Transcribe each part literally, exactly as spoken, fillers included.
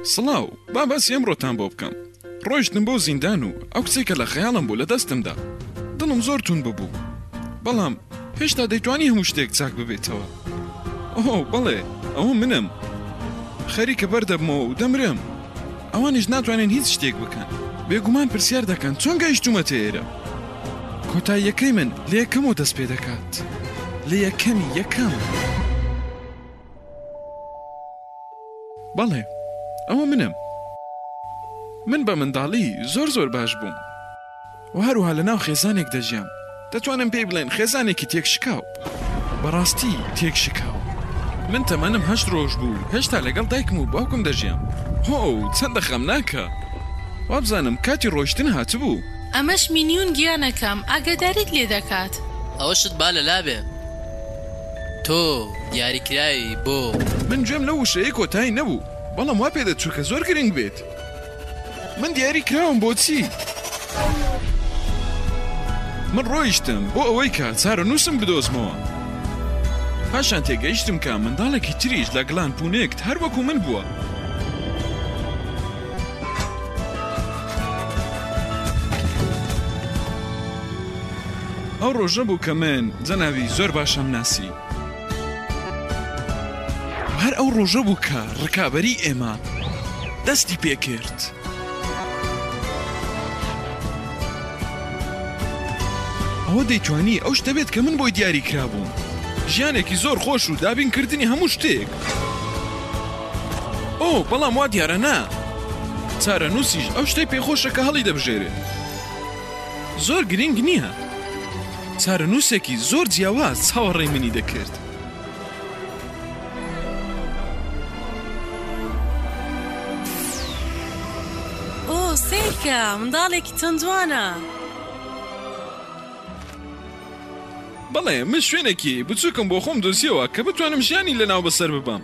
سڵاو با باسی ئەمڕۆتان بۆ بکەم. ڕۆیشتم بۆ زیندان و ئەو کچێکە لە خەیاڵم بوو لە دەستمدا. دڵم زۆر تون ببوو، بەڵام هێشتا دەیتوانی هەموو شتێک چاک ببێتەوە. ئۆ بەڵێ ئەوە منم، خەریکە بەردەبمەوە و دەمرم. ئەوانیش ناتوانین هیچ شتێک بکەن، بێگومان پرسیار دەکەن چۆن گەیشتومەتە ئێرە. کۆتاییەکەی من لە یەکەمەوە دەست پێ دەکات، لە یەکەمی یەکەم. بەڵێ ئەوە منم. من بە منداڵی زۆر زۆر باش بووم و هەروها لە ناو خێزانێک دەژیام. دەتوانم پێی بڵێن خێزانێکی تێک شکاو، بەڕاستی تێک شکاو. من تەمەنم هەشت ڕۆژ بوو، هێشتا لەگەڵ دایکم و باوکم دەژیام. هۆ چەندە خەمناکە، وابزانم کاتی ڕۆیشتن هاتبوو. ئەمەش مینیون گیانەکەم ئاگاداریت لێ دەکات. ئەوەشت با لەلا بێ، تۆ دیاریکراوی بۆ من گوێم لە وشەیە کۆتایی نەبوو، بەڵام وا پێ دەچوو کە زۆر گرنگ بێت. من دیاری کراوم بۆچی؟ من ڕۆیشتم بۆ ئەوەی کە چارە نووسم بدۆزمەوە. پاشان تێگەیشتم کە منداڵێکی تریش لە گڵان پونێکت هەر وەکو من بووە. ئەو ڕۆژە بوو کە من جەناوی زۆر باشەم ناسی. هەر ئەو ڕۆژە بوو کە ڕکابەری ئێمە دەستی پێکرد. ئەوە دەیتوانی ئەو شتە بێت کە من بۆی دیاری کرابووم، ژیانێکی زۆر خۆش و دابینکردنی هەموو شتێک. ئۆ بەڵام وا دیارە نا، چارە نووسیش ئەو شتەی پێخۆشە کە هەڵی دەبژێرێت. زۆر گرنگ نییە، چارە نووسێکی زۆر جیاواز چاوەڕێی منی دەکرد. ئۆ سیرکە منداڵێکی چەندوانە. بەڵێ من شوێنێکی بچووکم بۆ خۆم دۆزیەوە کە بتوانم ژیانی لەناو بەسەر ببەم.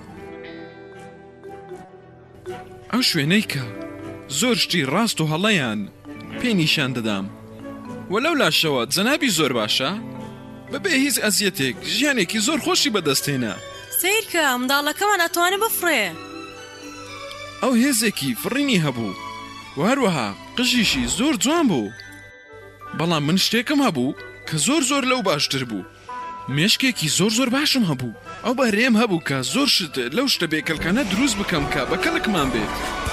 ئەو شوێنەی کە زۆر شتی ڕاست و هەڵەیان پێی نیشان دەدام، وەلەو لاشەوە جەنابی زۆر باشە، بەبێ هیچ ئەزیەتێک ژیانێکی زۆر خۆشی بەدەستێنە. سیرکە منداڵەکەمان ئەتوانێ بفڕێ. ئەو هێزێکی فڕینی هەبوو و هەروەها قژیشی زۆر جوان بوو. بەڵام من شتێکم هەبوو کە زۆر زۆر لەو باشتر بوو. مێشکێکی زۆر زۆر باشم هەبوو، ئەو بەرێم هەبوو کە زۆر شت لەو شتە بێکەلکانە دروست بکەم کە بە کەلکمان بێت.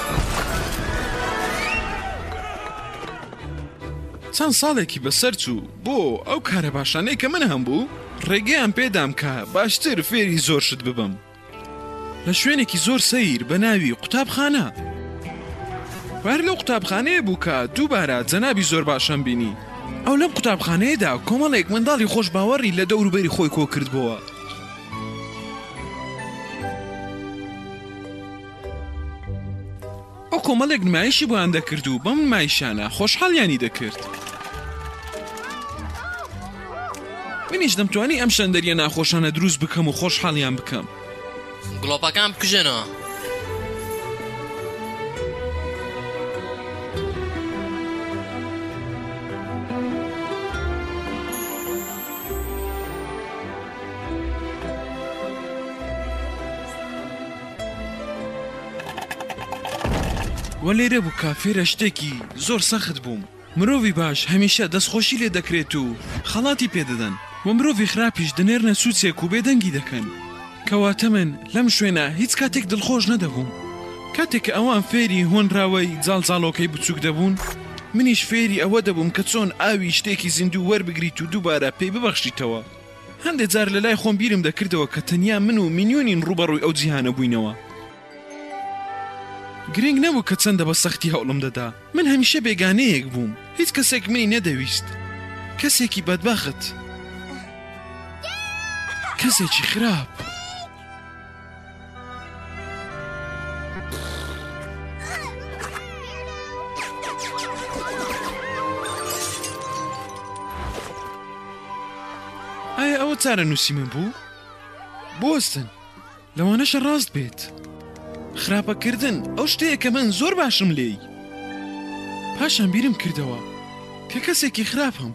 چەند ساڵێکی بەسەر چوو بۆ ئەو کارە باشانەی کە من هەم بوو ڕێگەیان پێدام کە باشتر فێری زۆر شت ببم لە شوێنێکی زۆر سەیر بە ناوی قوتابخانە. بار لەو قوتابخانەیە بوو کە دووبارە جەنابی زۆر باشەم بینی. ئەو لەم قوتابخانەیەدا کۆمەڵێک منداڵی خۆش باوەڕی لە دەوروبەری خۆی کۆ کردبووە. ئەو کۆمەڵێک نمایشی بۆیان دەکرد و بەم نمایشانە خۆشحاڵیانی دەکرد. منیش دەمتوانی ئەم شەندەریە ناخۆشانە دروست بکەم و خۆشحاڵیان بکەم. گڵۆپەکان بکوژێنەوە. وە لێرە بوو کافێرە شتێکی زۆر سەخت بووم. مرۆڤی باش هەمیشە دەستخۆشی لێ دەکرێت و خەڵاتی پێدەدەن و مرۆڤی خراپیش دەنێرنە سوچێک و بێدەنگی دەکەن. کەواتە من لەم شوێنە هیچ کاتێک دڵخۆش نەدەبووم. کاتێک کە ئەوان فێری هۆنراوەی جاڵجاڵۆکەی بچووک دەبوون، منیش فێری ئەوە دەبووم کە چۆن ئاوی شتێکی زیندوو وەربگریت و دووبارە پێی ببەخشیتەوە. هەندێک جار لە لای خۆم بیرم دەکردەوە کە تەنیا من و میلیۆنین ڕوبەڕووی ئەو جیهانە بووینەوە. گرنگ نەبوو کە چەندە بە سەختی هەوڵم دەدا. من هەمیشە بێگانەیەک بووم، هیچ کەسێک منی نەدەویست. کەسێکی بەدبەخت، کەسێکی خراپ. ئایا ئەوە چارە نووسی من بوو؟ بۆستن لەوانەشە ڕاست بێت. خراپەکردن ئەو شتەیە کە من زۆر باشم لێی. پاشان بیرم کردەوە کە کەسێکی خراپم،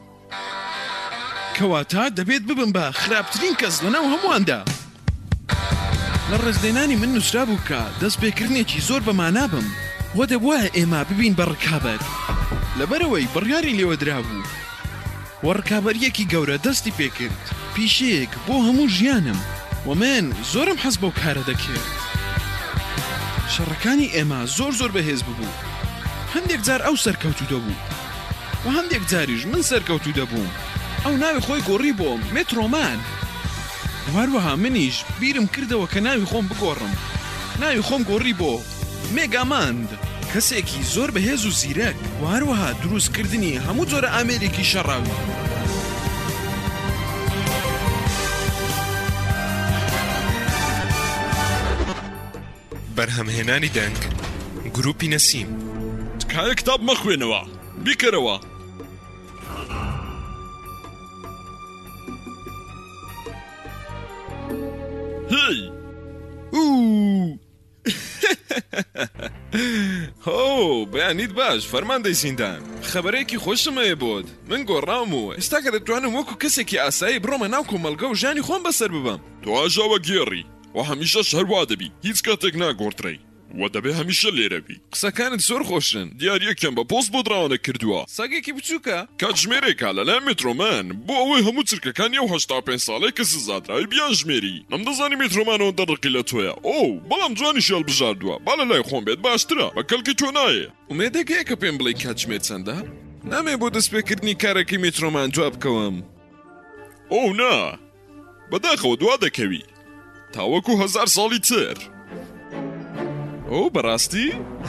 کەواتە دەبێت ببم بە خراپترین کەس لەناو هەموواندا. لە ڕێزلێنانی من نووسرا بوو کە دەست پێکردنێکی زۆر بەمانا بم وە دەبوایە ئێمە ببین بە ڕکابەر لەبەرەوەی بڕیاری لێوە درابوو وە ڕکابەریەکی گەورە دەستی پێکرد پیشەیەک بۆ هەموو ژیانم و من زۆرم حەز بەو کارە دەکرد شەڕەکانی ئێمە زۆر زۆر بەهێز ببوو هەندێک جار ئەو سەرکەوتو دەبوو و هەندێک جاریش من سەرکەوتو دەبووم ئەو ناوی خۆی گۆڕی بۆم مێترۆمان هەروەها منیش بیرم کردەوە کە ناوی خۆم بگۆڕم ناوی خۆم گۆڕی بۆ مێگاماند کەسێکی زۆر بەهێز و زیرەک و هەروەها دروستکردنی هەموو جۆرە ئامێرێکی شەڕاوی بەرهەمهێنانی دەنگ گروپی نەسیم تکایە کتاب مەخوێنەوە بیکەرەوە هی اوو هۆ بەیانیت باش فەرماندەی زیندان خەبەرێکی خۆشم هەیە بۆت من گۆڕاوم و ئێستا کە دەتوانم وەکو کەسێکی ئاسایی بڕۆمە ناو کۆمەلگە و ژانی خۆم بەسەر ببەم تۆ ئاژاوە گێڕی و هەمیشەش هەروە دەبی هیچ کاتێک ناگۆڕدرێی و دەبێ هەمیشە لێرەبی قسەکانت زۆر خۆشن دیاریەکەم بە پۆست بۆ دراوانە کردووە ساگێکی بچووکە کاتژمێرێکا لەلای مێترۆمان بۆ ئەوەی هەموو چرکەکانی ئەو هەشتا پێنج ساڵەی کە سزادراوی بیان ژمێری نەمدەزانی مێترۆمانەوە دەڕقی لە تۆیە ئەو بەڵام جوانی شێڵ بژاردووە با لە لای خۆم بێت باشترە بە کەلکی تۆ نایە ومێدەگەیە کە پێم بڵێ کاتژمێر چەندە نامێ بۆ دەستپێکردنی کارێکی مێترۆمان جواب بکەوم ئەو نا بەداخەوە دوا دەکەوی تاوەکو هەزار ساڵی تر ئەو بەڕاستی؟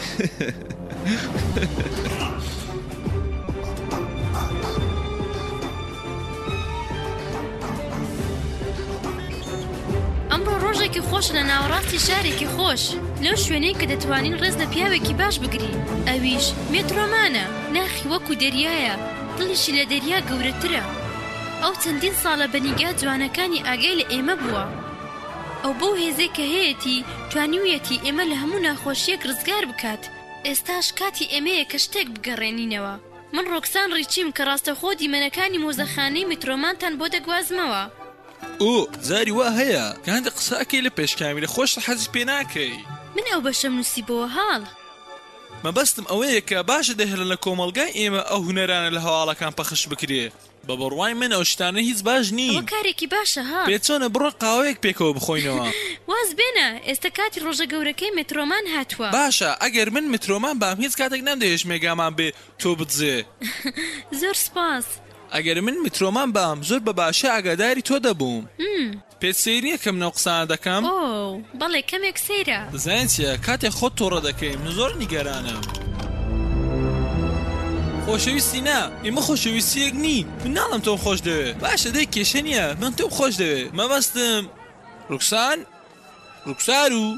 ئەمڕۆ ڕۆژێکی خۆش لە ناوەڕاستی شارێکی خۆش لەو شوێنەی کە دەتوانین ڕێز لە پیاوێکی باش بگرین ئەویش مێترۆمانە ناخی وەکو دەریایە دڵیشی لە دەریا گەورەترە ئەو چەندین ساڵە بەنیگا جوانەکانی ئاگای لە ئێمە بووە ئەو بەو هێزەی کە هەیەی توانیویەتی ئێمە لە هەموو ناخۆشیەک ڕزگار بکات ئێستاش کاتی ئێمەیە کە شتێک بگەڕێنینەوە من ڕۆکسان ڕیچیم کە ڕاستەخۆ دیمەنەکانی مۆزەخانەی میترۆمانتان بۆ دەگوازمەوە ئۆ زاری وا هەیە کە هەندێک قساکەی لە پێشکامی لە خۆش حەزی پێ ناکەی من ئەو بەشەم نووسیبەوە هاڵ مەبەستم ئەوەیە کە باشە دەهێڵن لە کۆمەلگای ئێمە ئەو هونەرانە لە هەواڵەکان پەخش بکرێ بە بڕوای من ئەو شتانە هیچ باش نین ئەوە کارێکی باشە ها پێ چۆنە بڕۆ قاوەیەک پێکەوە بخۆینەوە واز بێنە ئێستا کاتی ڕۆژە گەورەکەی مێترۆمان هاتووە باشە ئەگەر من مترۆمان بام هیچ کاتێک نامدەهێش مێگامان بێ تۆ بجێ زۆر سپاس ئەگەر من مترۆمان بام زۆر بە باشە ئاگاداری تۆ دەبووم پێت سەیریە کەم نەو قسانە دەکەم ئۆ بەڵێ کەمێک سەیرە زانیت چییە کاتێک خۆت تۆڕە دەکەی من زۆر نیگەرانم خۆشەویستی نا ئێمە خۆشەویستیەک نین من ناڵم تۆم خۆش دەوێت باشە دەی کێشە نییە من تۆم خۆش دەوێت مەبەستم ڕوکسان ڕوکسار و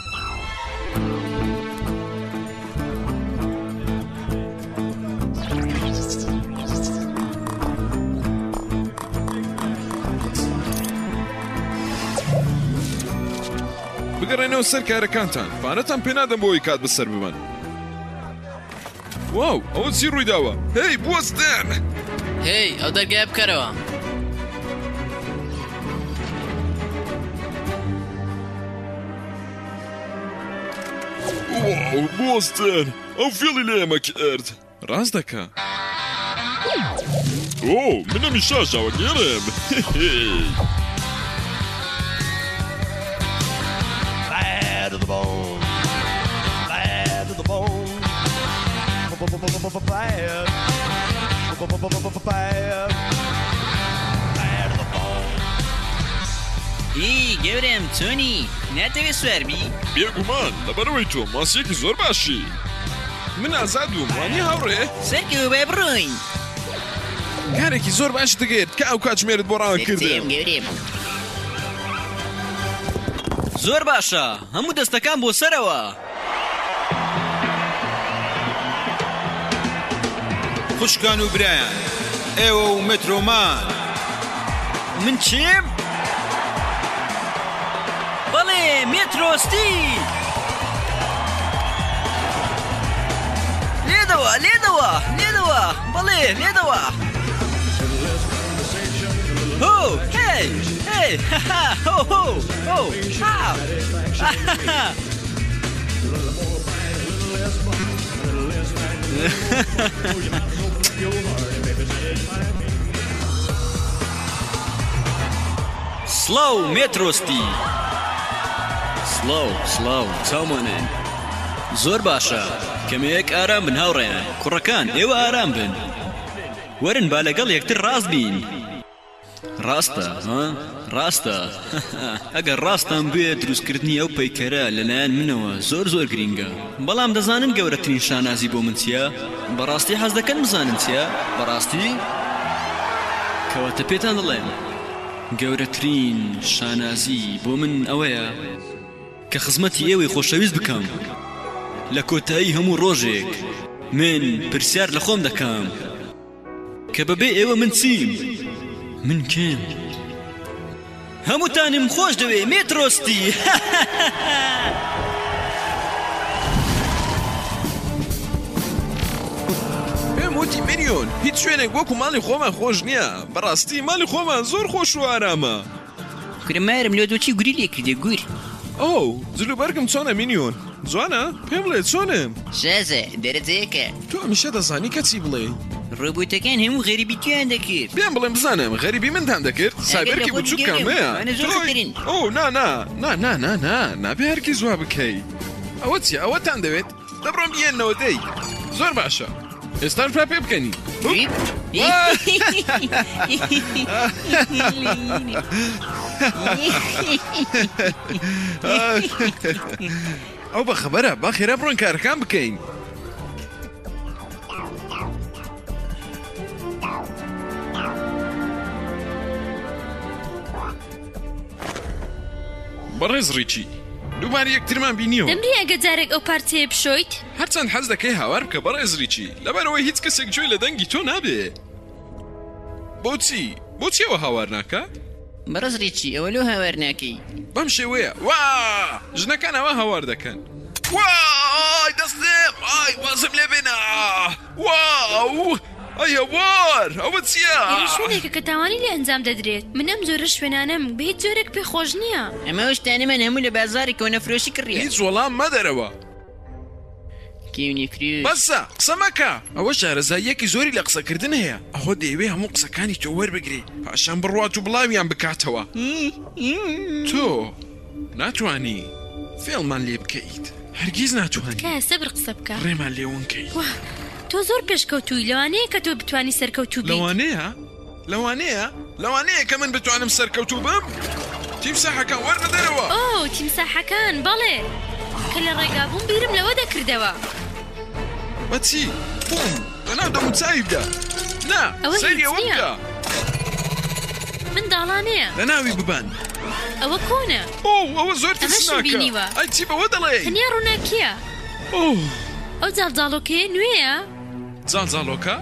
بگەڕێنەوە سەر کارەکانتان پانەتان پێ نادەم بۆی کات بەسەر ببن واو ئەوە چی ڕووی داوە هەی بوەستێن هی ئەو دەرگای بکەرەوە واو بوەستێن ئەو فێڵی لە ئێمە کرد ڕاست دەکا ئۆ منەمی شاشاوە گێڕێم Bad to the bone, bad to the bone, bad, bad, bad to the bone. ئی گەورم چۆنی ناتەوێت سواربی بێگومان لەبەرەوەی تۆ ماسیەکی زۆر باشی من ئازاد بووم وانی هاوڕێ سەرکەوە بێ بڕۆین کارێکی زۆر باش دەگەێت کە ئەو کاتژمێرت بۆ ڕاوە کردێم گەورم زۆر باشە هەموو دەستەکان بۆ سەرەوە خوشکان و برایان ئێوە و مترۆمان من چیم؟ بەڵێ مێترۆستی لێدەوە لێدەوە لێدەوە بەڵێ لێدەوە هۆ هێ هی هی ها ها هو هو ها سلو متروستی سلو سلو چاومانن زۆر باشە کەمێک ئارام بن هاوڕێیان کوڕەکان ئێوە ئارام بن وەرن با لەگەڵ یەکتر ڕاست بین ڕاستە ها ڕاستە ئەگەر ڕاستان بێ دروستکردنی ئەو پەیکەرە لەلایەن منەوە زۆر زۆر گرینگە بەڵام دەزانن گەورەترین شانازی بۆ من چییە بەڕاستی حەز دەکەن بزانن چییە بەڕاستی کەواتە پێتان دەڵێم گەورەترین شانازی بۆ من ئەوەیە کە خزمەتی ئێوەی خۆشەویست بکەم لە کۆتایی هەموو ڕۆژێک من پرسیار لە خۆم دەکەم کە بەبێ ئێوە من چیم من کێم هەمووتانم خۆش دەوێ مێترۆستی پێم وتی ملیۆن هیچ شوێنێک وەکو ماڵی خۆمان خۆش نییە بەڕاستی ماڵی خۆمان زۆر خۆش و ئارامە کرمارم لۆ دوچی گوری لێ کردێ گور ئەو جلوبەرگم چۆنە مینیۆن جوانە پێم بڵێ چۆنم شازە دەرەجەیەکە تۆ هەمیشە دەزانی کە چی بڵێ ڕۆبۆتەکان هەموو غەریبی تویان دەکرد پێم بڵێم بزانم غەریبی منتان دەکرد سایبەرکی بچووک کامەیە ئەو نا نا نا نا نا نا نابێ هەرکی زوا بکەی ئەوە چیە ئەوەتان دەوێت دەبڕۆم بێنەوە دەی زۆر باشە ئێستان فرا پێ بکەنی ئەو بە خەبەرە با خێرا بڕۆن کارەکان بکەین بەڕێز ڕیچی دووبارە یەکترمان بینیەوە دەمری ئەگە جارێک ئەو پارچەیە بشۆیت هەرچەند حەز دەکەی هاوار بکە بەڕێز ریچی لەبەرەوەی هیچ کەسێک گوێی لە دەنگی تۆ نابێ بۆچی بۆچیەوە هاوار ناکە بەڕێز ڕیچی ئەوە لۆ هاوار ناکەی بەم شێوەیە وا ژنەکان ئەوە هاوار دەکەن وای دەستێم ئای وازم لێ بێنە واو ئەیە وار ئەوە چییە شوێنێکە کە تاوانی لێ ئەنجام دەدرێت من ئەم زۆرە شوێنانەم بە هیچ جۆرێک پێ خۆش نییە ئەمە شتانەمان هەموو لە بازاری کۆنەفرۆشی کڕیە هیچ وەڵام مەدەرەوە بەسە قسە مەکە ئەوە شارەزاییەکی زۆری لە قسەکردن هەیە ئەوە دەیەوێ هەموو قسەکانی تۆ وەربگرێ پاشان بڕوات و بڵاویان بکاتەوە تۆ ناتوانی فێڵمان لێ بکەیت هەرگیز ناتوانانی کە سەبر قسە بکە ڕێمان لێوونکەی تۆ زۆر پێشکەوتووی لەوانەیە کە تۆ بتوانی سەرکەوتوو بیت لەوانەیە لەوانەیە لەوانەیە کە من بتوانم سەرکەوتوو بم تیمساحەکان وەرنە دەرەوە ئۆ تیمساحەکان بەڵێ کە لە ڕێگابووم بیرم لەوە دەکردەوە بەچی بووم لەناو دەموچاویدا نا سەیری ئەوە بکە منداڵانەیە لەناوی ببان ئەوە کۆنە ئۆ ئەوە زۆر ترسناکە ئای چی بەوە دەڵێ تەنیا ڕووناکیە ئەو جاڵجاڵۆکەیە نوێیە جاڵجاڵۆکە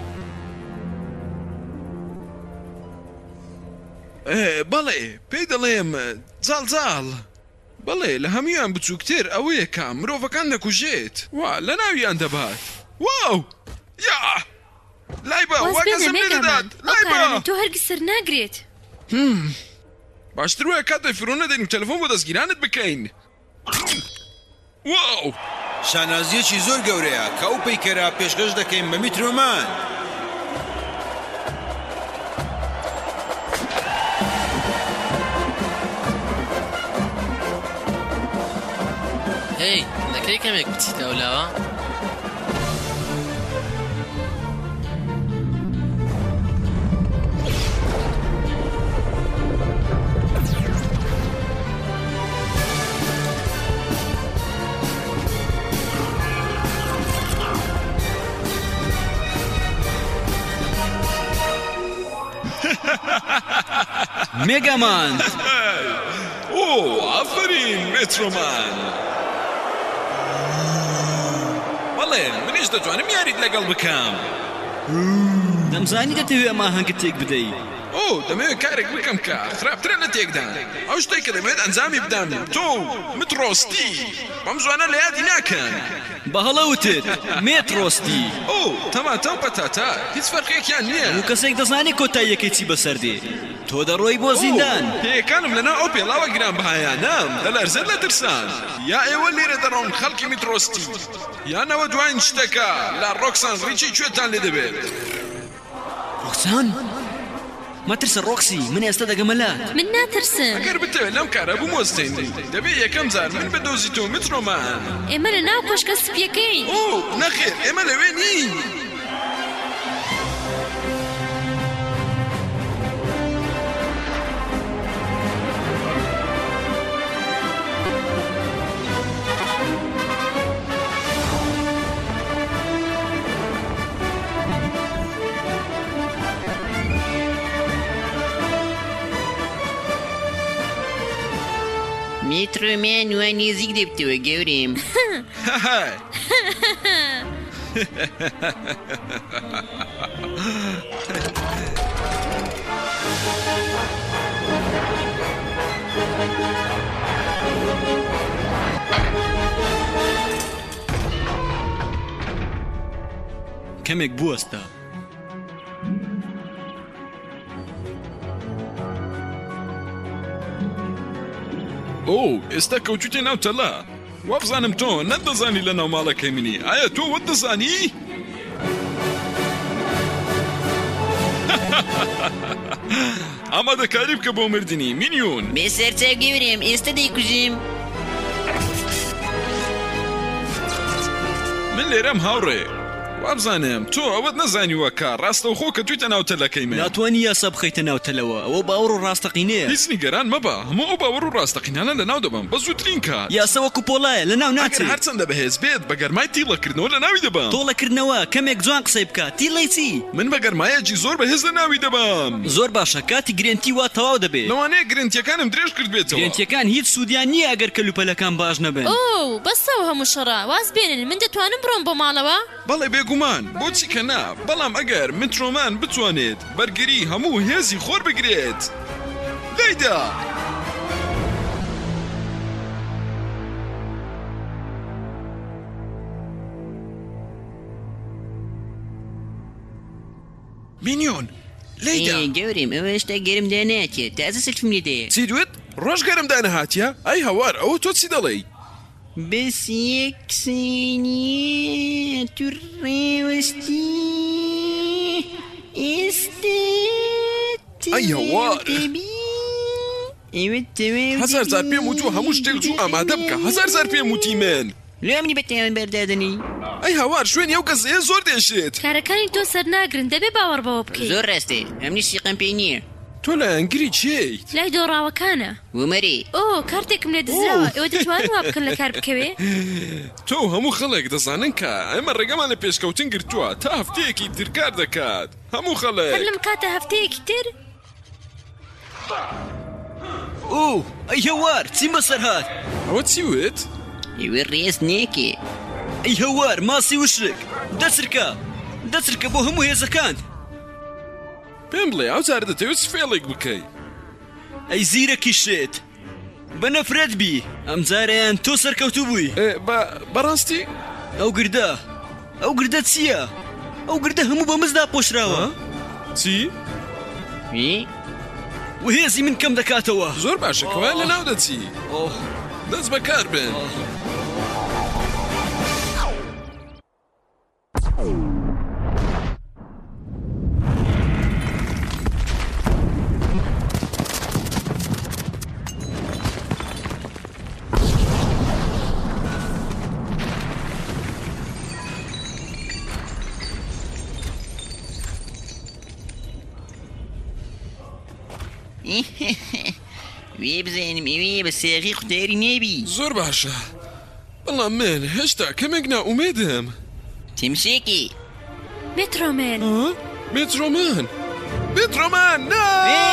بەڵێ پێی دەڵێم جاڵجاڵ بەڵێ لە هەمویان بچووکتر ئەوەیە کە مرۆڤەکان دەکوژێت وا لە ناویان دەبات واو یا لای بە واگەزم لێدەدات لای بە تۆ هەرگیز سەر ناگرێت باشتر وایە کاتێ فرۆنە دەین و تەلەفۆن بۆ دەستگیرانت بکەین واو شانازیەکی زۆر گەورەیە کە ئەو پەیکەرە پێشکەش دەکەین بە میترۆمان هی دەکەی کەمێک بچیتە ئەولاوە مێگامان ئۆ ئافرین مێترۆمان بەڵێ منیش دەتوانم یاریت لەگەڵ بکەم دەمزانی دەتەوێت ئەمە هەنگت تێک بدەیت ئۆ دەمەوێت کارێک بکەم کە خراپترە لە تێکدان ئەو شتێک کە دەمەوێت ئەنجامی بدەم تۆ متڕۆستی بەم زوانە لە یادی ناکەن بە هەڵەوتت مێتڕۆستی ئۆ تەماتە و پەتاتە هیچ فەرقێکیان نییە و کەسێک دەزانێت کۆتاییەکەی چی بەسەردێ تۆ دەڕۆی بۆ زیندان پێیەکانم لەنا ئەو پێڵاوە گران بەهایانام لە لەرزێت لە ترسان یا ئێوە لێرە دەڕۆن خەڵکی میترۆستی یانەوە دوایین شتەکە لە ڕۆکسان ڕیچی کوێتان لێ دەبێت ڕۆکسان مەترسە ڕۆکسی من ئێستا دەگەمەلات من ناترسم ئەگەر بتەوێت لەم کارە بمۆستێنی دەبێت یەکەم جار من بدۆزیتەوە میترۆمان ئێمە لە ناو کۆشکە سپیەکەین ئۆ نەخێر ئێمە لەوێ نین میترۆمان وا نێزیک دەبتەوە گەورم کەمێک بوەستە ئۆ ئێستا کەوتوتێ ناو تەلا وابزانم تۆ نەدەزانی لە ناو ماڵەکەی منی ئایا تۆ وەت دەزانی؟ ئامادەکاری بکە بۆ مردنی مینیۆن بێسەرچاو گەورم ئێستا دەیکوژم من لێرەم هاوڕێ وابزانم تۆ ئەوەت نەزانی وەکە ڕاستەوخۆ کە تویتە ناو تەلەکەی من ناتوانی یاسا بخەیتە ناو تەلەوە ئەوە باوەڕ و ڕاستەقینەیە هیچ نیگەران مەبە هەموو ئەو باوەڕ و ڕاستەقینانە لە ناو دەبم بە زووترین کات یاسا وەکو پۆڵایە لە ناو ناچێت ئەگەر هەرچەندە بەهێز بێت بە گەرمای تیڵەکردنەوە لە ناوی دەبم تۆڵەکردنەوە کەمێک جوان قسەی بکە تیڵەی چی من بە گەرمایەکی زۆر بەهێز لە ناوی دەبم زۆر باشە کاتی گرنتی وا تەواو دەبێت لەوانەیە گرنتیەکانم درێژ کرد بێتەوە گرنتیەکان هیچ سوودیان نییە ئەگەر کەلوپەلەکان باش نەبن ئۆ بەسەوە هەموو شەڕە واز بێنن من دەتوانم بڕۆم بۆ ماڵەوە بەڵێ بێگومان بۆچی کە نا بەڵام ئەگەر مترۆمان بتوانێت بەرگری هەموو هێزی خۆر بگرێت لێیدا مینیۆن لێیدا گەورم ئەوە هێشتا گەرمدا ناچێت تازە سەلفم لێدەیە چی دوێت ڕۆژ گەرمدا نەهاتیە ئەی هەوار ئەوە تۆ چی دەڵێی بەس یەک قسەی تو ڕێوەستی ئێستا ئەی هەوار هەزار زار پێم وتووە هەموو شتێک جوو ئامادە بکە هەزار زار پێم وتی من لێ منی بەتیان بەردادنی ئەی هەوار شوێنی ئەو کەسەیە زۆر دێشێت کارەکانی تۆ سەر ناگرن دەبێ باوەڕ بەوە بکەیت زۆر ڕاستێ ئەم نیشتیقم پێی نییە تۆ لە ئەنگری چیت لای دۆڕاوەکانە ومەری ئۆ کارتێکم لێ دزراوە ئێوە دەتوانن وا بکەن لە کار بکەوێ تۆ هەموو خەڵک دەزانن کە ئەمە ڕێگەمان لە پێشکەوتن گرتووە تا هەفتەیەکی تر کار دەکات هەموو خەڵک هەر لەم کاتە هەفتەیەکی تر ئۆ ئەی هەوار چیم بەسەر هات ئەوە چی وت؟ ئێوە ڕێز نێکێ ئەی هەوار ماسی وشک دەچرکە دەچرکە بۆ هەموو هێزەکان پێم بڵێ ئەو جارە دەتەوێت فێڵێک بکەی ئەی زیرەکی شێت بە نەفرەت بی ئەم جارەیان تۆ سەرکەوتوو بووی بەڕاستی ئەو گردە ئەو گردە چییە؟ ئەو گردە هەموو بە مزدا پۆشراوە چی؟ و هێزی من کەم دەکاتەوە زۆر باشە کەوای لە ناو دەچی دەست بەکار بن وێ بزانم ئێوێ بە سێغی قوتاری نێبی زۆر باشە بەڵام من هێشتا کەمێک ناومێدم تیمشێکی مترۆمان مترۆمان مترۆمان نا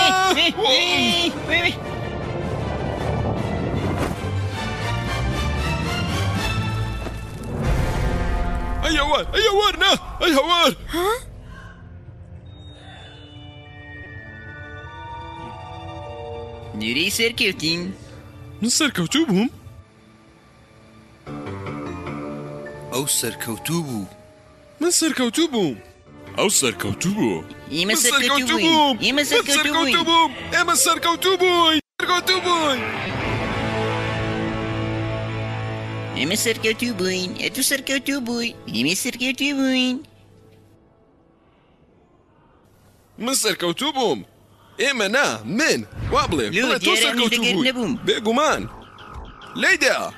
ئەی هەوار ئەی هەوار نا ئەی هەوار دوورەی سەرکەوتین. من سەرکەوتوو بووم؟ ئەو سەرکەوتوو بوو. من سەرکەوتوو بووم. ئەو سەرکەوتوو بوو. ئێمە سەرکەوتوو بووین. ئێمە سەرکەوتوو بووین. ئێمە سەرکەوتوو بووین. سەرکەوتوو بووین. ئێمە سەرکەوتوو بووین. ئەتوو سەرکەوتوو بووی. ئێمە سەرکەوتوو بووین. من سەرکەوتوو بووم. ئێمە نا من وا بڵێ بڵێ تۆ سەرکەوتوو بووی. بێگومان لێیدا.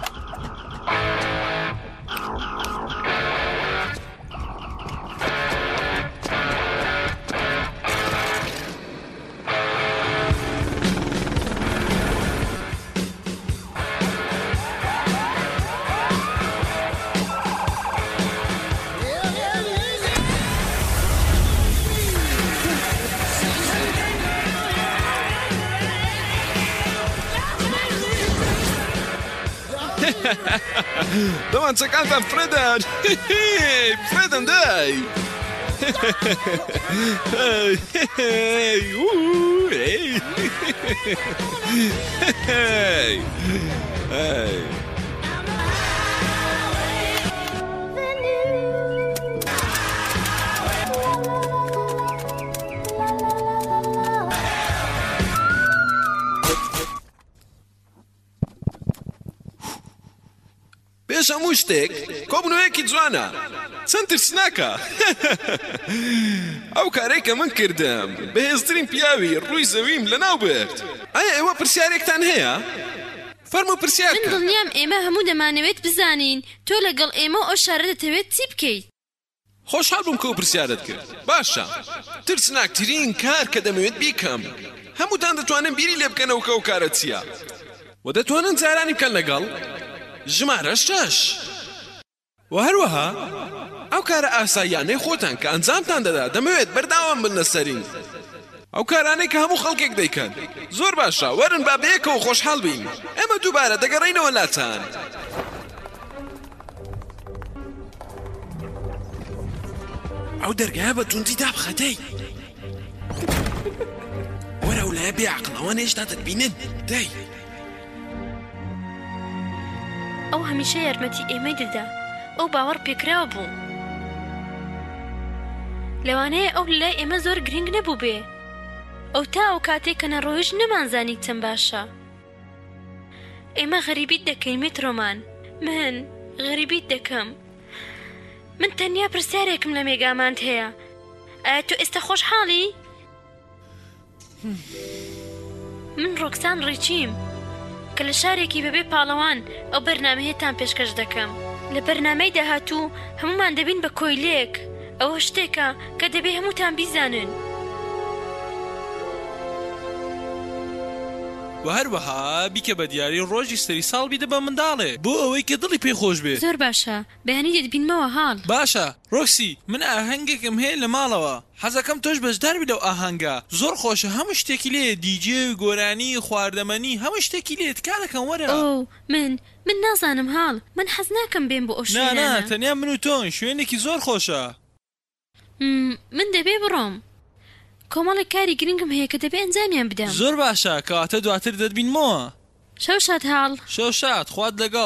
طبعا سكانتا فريدن فريدن داي بێژ هەموو شتێک کۆبنەوەیەکی جوانە چەند ترسناکە. ئەو کارەی کە من کردم بەهێزترین پیاوی ڕووی زەویم لەناو برد. ئایا ئێوە پرسیارێکتان هەیە؟ فەرموو پرسیار من دڵنیام ئێمە هەموو دەمانەوێت بزانین تۆ لەگەڵ ئێمە ئەو شارە دەتەوێت چی بکەیت. خۆشحاڵ بووم کە ئەو پرسیارت کرد. باشە ترسناکترین کار کە دەمەوێت بیکەم هەمووتان دەتوانن بیری لێ بکەنەوە کە ئەو کارە چییە و دەتوانن جارانی بکەن لەگەڵ ژمارە شەش و هەروەها ئەو کارە ئاساییانەی خۆتان کە ئەنجامتان دەدا دەمەوێت بەرداوام بنە سەرین. ئەو کارانەی کە هەموو خەڵکێک دەیکەن. زۆر باشە وەرن با بەیەکەوە خۆشحاڵ بین. ئێمە دووبارە دەگەڕێینەوە لاتان. ئەو دەرگایە بە توندی دابخەتەی. وەرە و لایە بێعەقڵەوە هێشتا دەتبینن دەی. ئەو هەمیشە یارمەتی ئێمەی دەدا. ئەو باوەڕ پێکراوە بوو. لەوانەیە ئەو لای ئێمە زۆر گرنگ نەبوو بێ. ئەو تا ئەو کاتێک کە نەڕۆیش نەمانزانی چەند باشە. ئێمە غەریبیت دەکەین میترۆمان. من غەریبیت دەکەم. من تەنیا پرسیارێکم لە مێگامانت هەیە. ئایا تۆ ئێستا خۆشحاڵی؟ من ڕۆکسان ڕیچیم کە لە شارێکی بەبێ پاڵەوان ئەو بەرنامەیەتان پێشکەش دەکەم. لە بەرنامەی داهاتوو هەمومان دەبین بە کۆیلێک. ئەوە شتێکە کە دەبێ هەمووتان بیزانن. و هەروەها بیکە بە دیاری ڕۆژی سەری ساڵ بیدە بە منداڵێ بۆ ئەوەی کە دڵی پێی خۆش بێ. زۆر باشە بەیانی دەتبینمەوە هاڵ. باشە ڕۆکسی من ئاهەنگێکم هەیە لە ماڵەوە حەزەکەم تۆش بەشداربی لەو ئاهەنگە. زۆر خۆشە هەموو شتێکی لێ دیجێ و گۆرانی خواردەمەنی هەموو شتێکی لێ تکارەکەم وەرە. ئەو من من نازانم هاڵ من حەز ناکەم بێم بۆ ئەو شوێنانە. نا نا تەنیا من و تۆن شوێنێکی زۆر خۆشە. من دەبێ بڕۆم. کۆمەڵێک کاری گرنگم هەیە کە دەبێ ئەنجامیان بدەم. زۆر باشە کەواتە دواتر دەتبینمەوە. شەو شاد هاڵ. شەو شاد خوات لەگەڵ.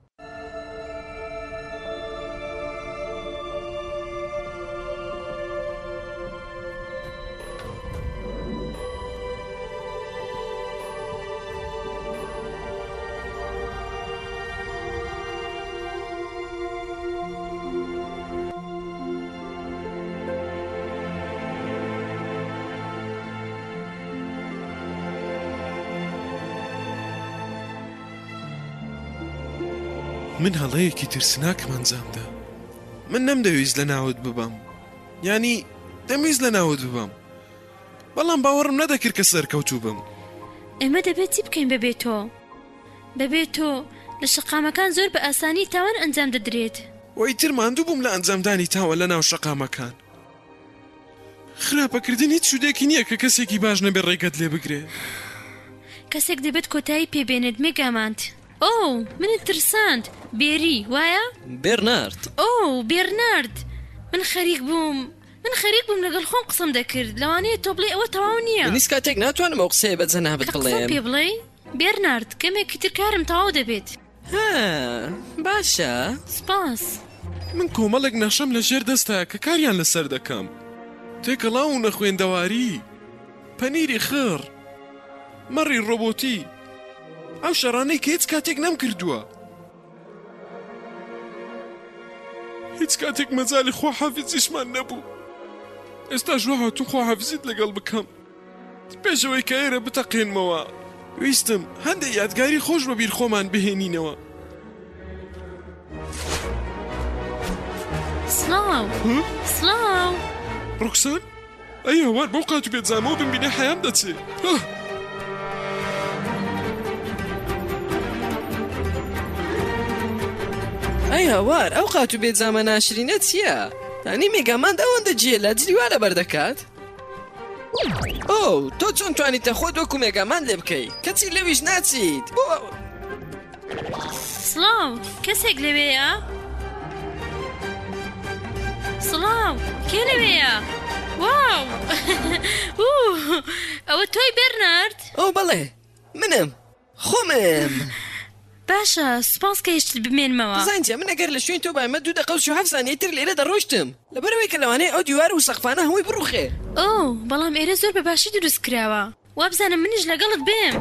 من هەڵەیەکی ترسناکم ئەنجامدا. من نەمدەویست لە ناوت ببەم. یانی دەمویست لە ناوت ببەم. بەڵام باوەڕم نەدەکرد کە سەرکەوتوو بم. ئێمە دەبێت چی بکەین بەبێ تۆ؟ بەبێ تۆ لە شەقامەکان زۆر بە ئاسانی تاوان ئەنجام دەدرێت. وەیتر ماندوو بووم لە ئەنجامدانی تاوە لە ناو شەقامەکان. خراپەکردن هیچ شودێکی نییە کە کەسێکی باش نەبێ ڕێگەت لێ بگرێ. کەسێک دەبێت کۆتایی پێبێنێت مێگامانت. ئۆ منت ترساند. بێری وایە؟ بێرنارد. ئۆ بێرنارد من خەریک بووم من خەریک بووم لەگەڵ خۆم قسەم دەکرد لەوانەیە تۆ بڵێ ئەوە تەواو نییە منیش کاتێک ناتوانم ئەو قسەیە بەجەنە هەبت قسەم پێ بڵێ بێرنارد کەمێکی تر کارم تەواو دەبێت ها باشە سپاس من کۆمەڵێک نەخشەم لە ژێر دەستە کە کاریان لەسەر دەکەم تێکەڵاو و نەخوێندەواری پەنیری خڕ مەڕی ڕۆبۆتی ئەو شەڕانەی کە هیچ کاتێک نەم کردووە هیچ کاتێک مەجالی خواحافیزیشمان نەبوو ئێستا ژوە هاتوو خواحافیزیت لەگەڵ بکەم پێشەوەی کە ئێرە بتەقێنمەوە ویستم هەندێک یادگاری خۆش بە بیر خۆمان بهێنینەوە سڵاو سڵاو ڕوکسان ئەی هەوار بەو قات و بێجامەوە بمبینێ حەیام دەچێ ئەی هەوار ئەو قات و بێجامە ناشرینە چییە؟ تانی مێگاماند ئەوەندە جێ لە جلیوانە بەردەکات؟ ئەو تۆ چۆن توانیتە خۆت وەکو مێگامان لێ بکەیت کەچی لەویش ناچیت بۆ سڵاو کەسێک لەوەیە؟ سڵاو کێ لەوەیە؟ واو ئەوە تۆی بێرنارد؟ ئەو بەڵێ منم خۆمم باشە سپاس کە هێشت بمێنمەوە بزانجە من ئەگەر لە شوێن تۆ بایمە دوو دەقە و شو هەفت سانیە تر لێرە دەڕۆشتم لەبەرەوەی کە لەوانەیە ئەو دیوار و سەقفانە هەمووی بڕوخێ ئۆ بەڵام ئێرە زۆر بەباشی دروست کراوە وابزانم منیش لەگەڵت بێم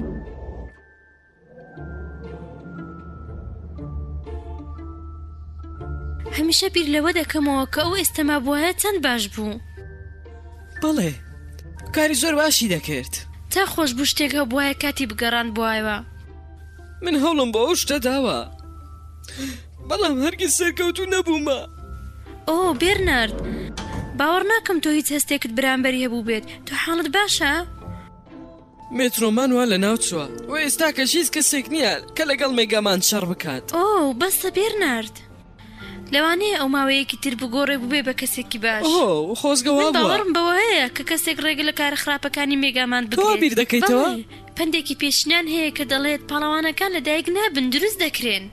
هەمیشە بیر لەوە دەکەمەوە کە ئەو ئێستەما بووایە چەند باش بوو بەڵێ کاری زۆر باشی دەکرد تا خۆش بوو شتێک هەبوایە کاتی بگەڕاند بوایەوە من هەوڵم بۆ ئەو شتە داوە بەڵام هەرگیز سەرکەوتوو نەبوومە ئۆ بێرنارد باوەڕ ناکەم تۆ هیچ هەستێکت بەرامبەری هەبوو بێت تۆ حاڵت باشە؟ مێترۆمان وا لە ناو چووە و ئێستا کە هیچ کەسێک نییە کە لەگەڵ مێگامان شەڕ بکات ئۆ بەسە بێرنارد لەوانەیە ئەو ماوەیەکی تر بگۆڕێ بووبێ بە کەسێکی باش ئۆ خۆزگەوا بووە باوەڕم بەوە هەیە کە کەسێک ڕێگە لە کارە خراپەکانی مێگامان بکرێت تۆ بیر دەکەیتەوە؟ پندێکی پێشنیان هەیە کە دەڵێت پاڵەوانەکان لەدایک نابن دروست دەکرێن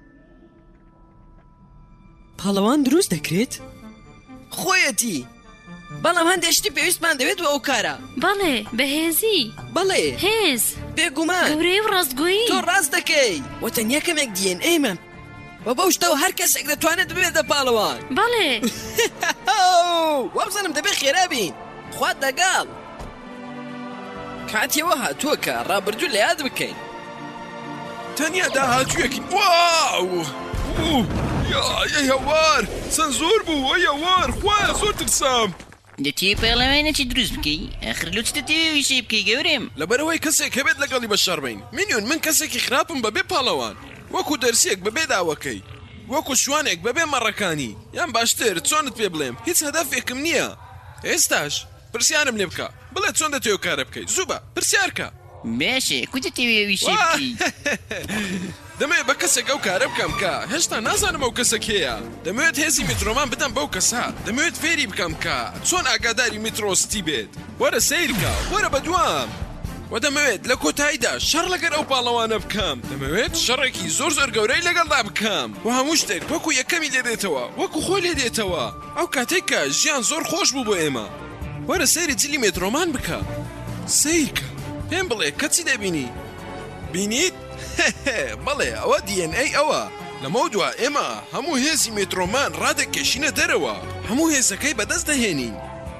پاڵەوان دروست دەکرێت؟ خۆیەتی بەڵام هەندێک شتی پێویستمان دەوێت و ئەو کارە بەڵێ بەهێزی بەڵێ هێز بێگومان گەورەی و ڕاستگۆیی تۆ ڕاست دەکەی وە تەنیا کەمێک دی ئێن ئێمە بە بەو شتەوە هەر کەسێک دەتوانێت ببێتە پاڵەوان بەڵێ وابزانم دەبێت خێرا بین خوات دەگاڵ کاتیەوە هاتووە کە ڕابردوو لە یاد بکەین تەنیا داهاتوویەکی واو یای هەوار چەند زۆر بوو ئەی هەوار خوایە زۆر ترسام دەتوێ پاڵەوانێکی دروست بکەی ئاخر لۆ چ دەتەوێ ویشەی بکەی گەورم لەبەرەوەی کەسێک هەبێت لەگەڵی بەشەڕ بین منیون من کەسێکی خراپم بەبێ پاڵەوان وەکو دەرسێک بەبێ داوەکەی وەکو شوانێک بەبێ مەڕەکانی یان باشتر چۆنت پێ بڵێم هیچ هەدەفێکم نییە ئێستاش پرسیارم لێ بکە بڵێ چۆن دەتەوێت کارە بکەیت زووبە پرسیارکە باشە کو دەتەوێ ویشەی بکەی دەمەوێت بە کەسێک ئەو کارە بکەم کە هێشتا نازانم ئەو کەسێک هەیە دەمەوێت هێزی میترۆمان بدەم بەو کەسە دەمەوێت فێری بکەم کە چۆن ئاگاداری میترۆستی بێت وەرە سیرکە وەرە بەدوام و دەمەوێت لە کۆتاییدا شەڕ لەگەر ئەو پاڵەوانە بکەم دەمەوێت شەڕێکی زۆر زۆر گەورەی لەگەڵدا بکەم و هەموو شتێک وەکو یەکەمی لێ دێتەوە وەکو خۆی لێ دێتەوە ئەو کاتێک کە ژیان زۆر خۆش بوو بۆ ئێمە وەرە سەیری جلی مێترۆمان بکە سیرکە پێم بڵێ کەچی دەبینی بینیت بەڵێ ئەوە دی ئێن ئەی ئەوە لەمەو دووە ئێمە هەموو هێزی مێترۆمان ڕادەکێشینە دەرەوە هەموو هێزەکەی بەدەست دەهێنین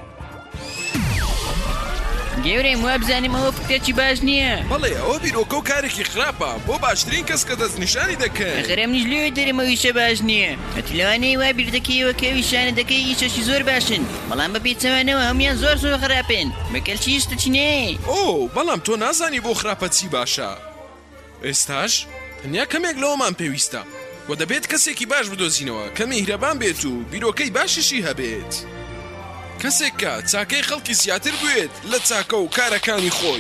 گەورەم وا بزانم ئەوە فکرێکی باش نییە بەڵێ ئەوە بیرۆکە و کارێکی خراپە بۆ باشترین کەس کە دەست نیشانی دەکەن ئەخرەم نیش لێ دەرەمە ویشە باش نییە ئەتلوانەی وا بیر دەکەیەوە کە ویشانە دەکەی ئیشەشی زۆر باشن بەڵام بە پێچەوانەوە هەمویان زۆر زۆر خراپن بەکەلچی شتە چینێ ئۆ بەڵام تۆ نازانی بۆ خراپە چی باشە ئێستاش تەنیا کەمێک لەوەمان پێویستە و دەبێت کەسێکی باش بدۆزینەوە کە میهرەبان بێت و بیرۆکەی باشیشی هەبێت کەسێک کە چاکەی خەڵکی زیاتر بوێت لە چاکە و کارەکانی خۆی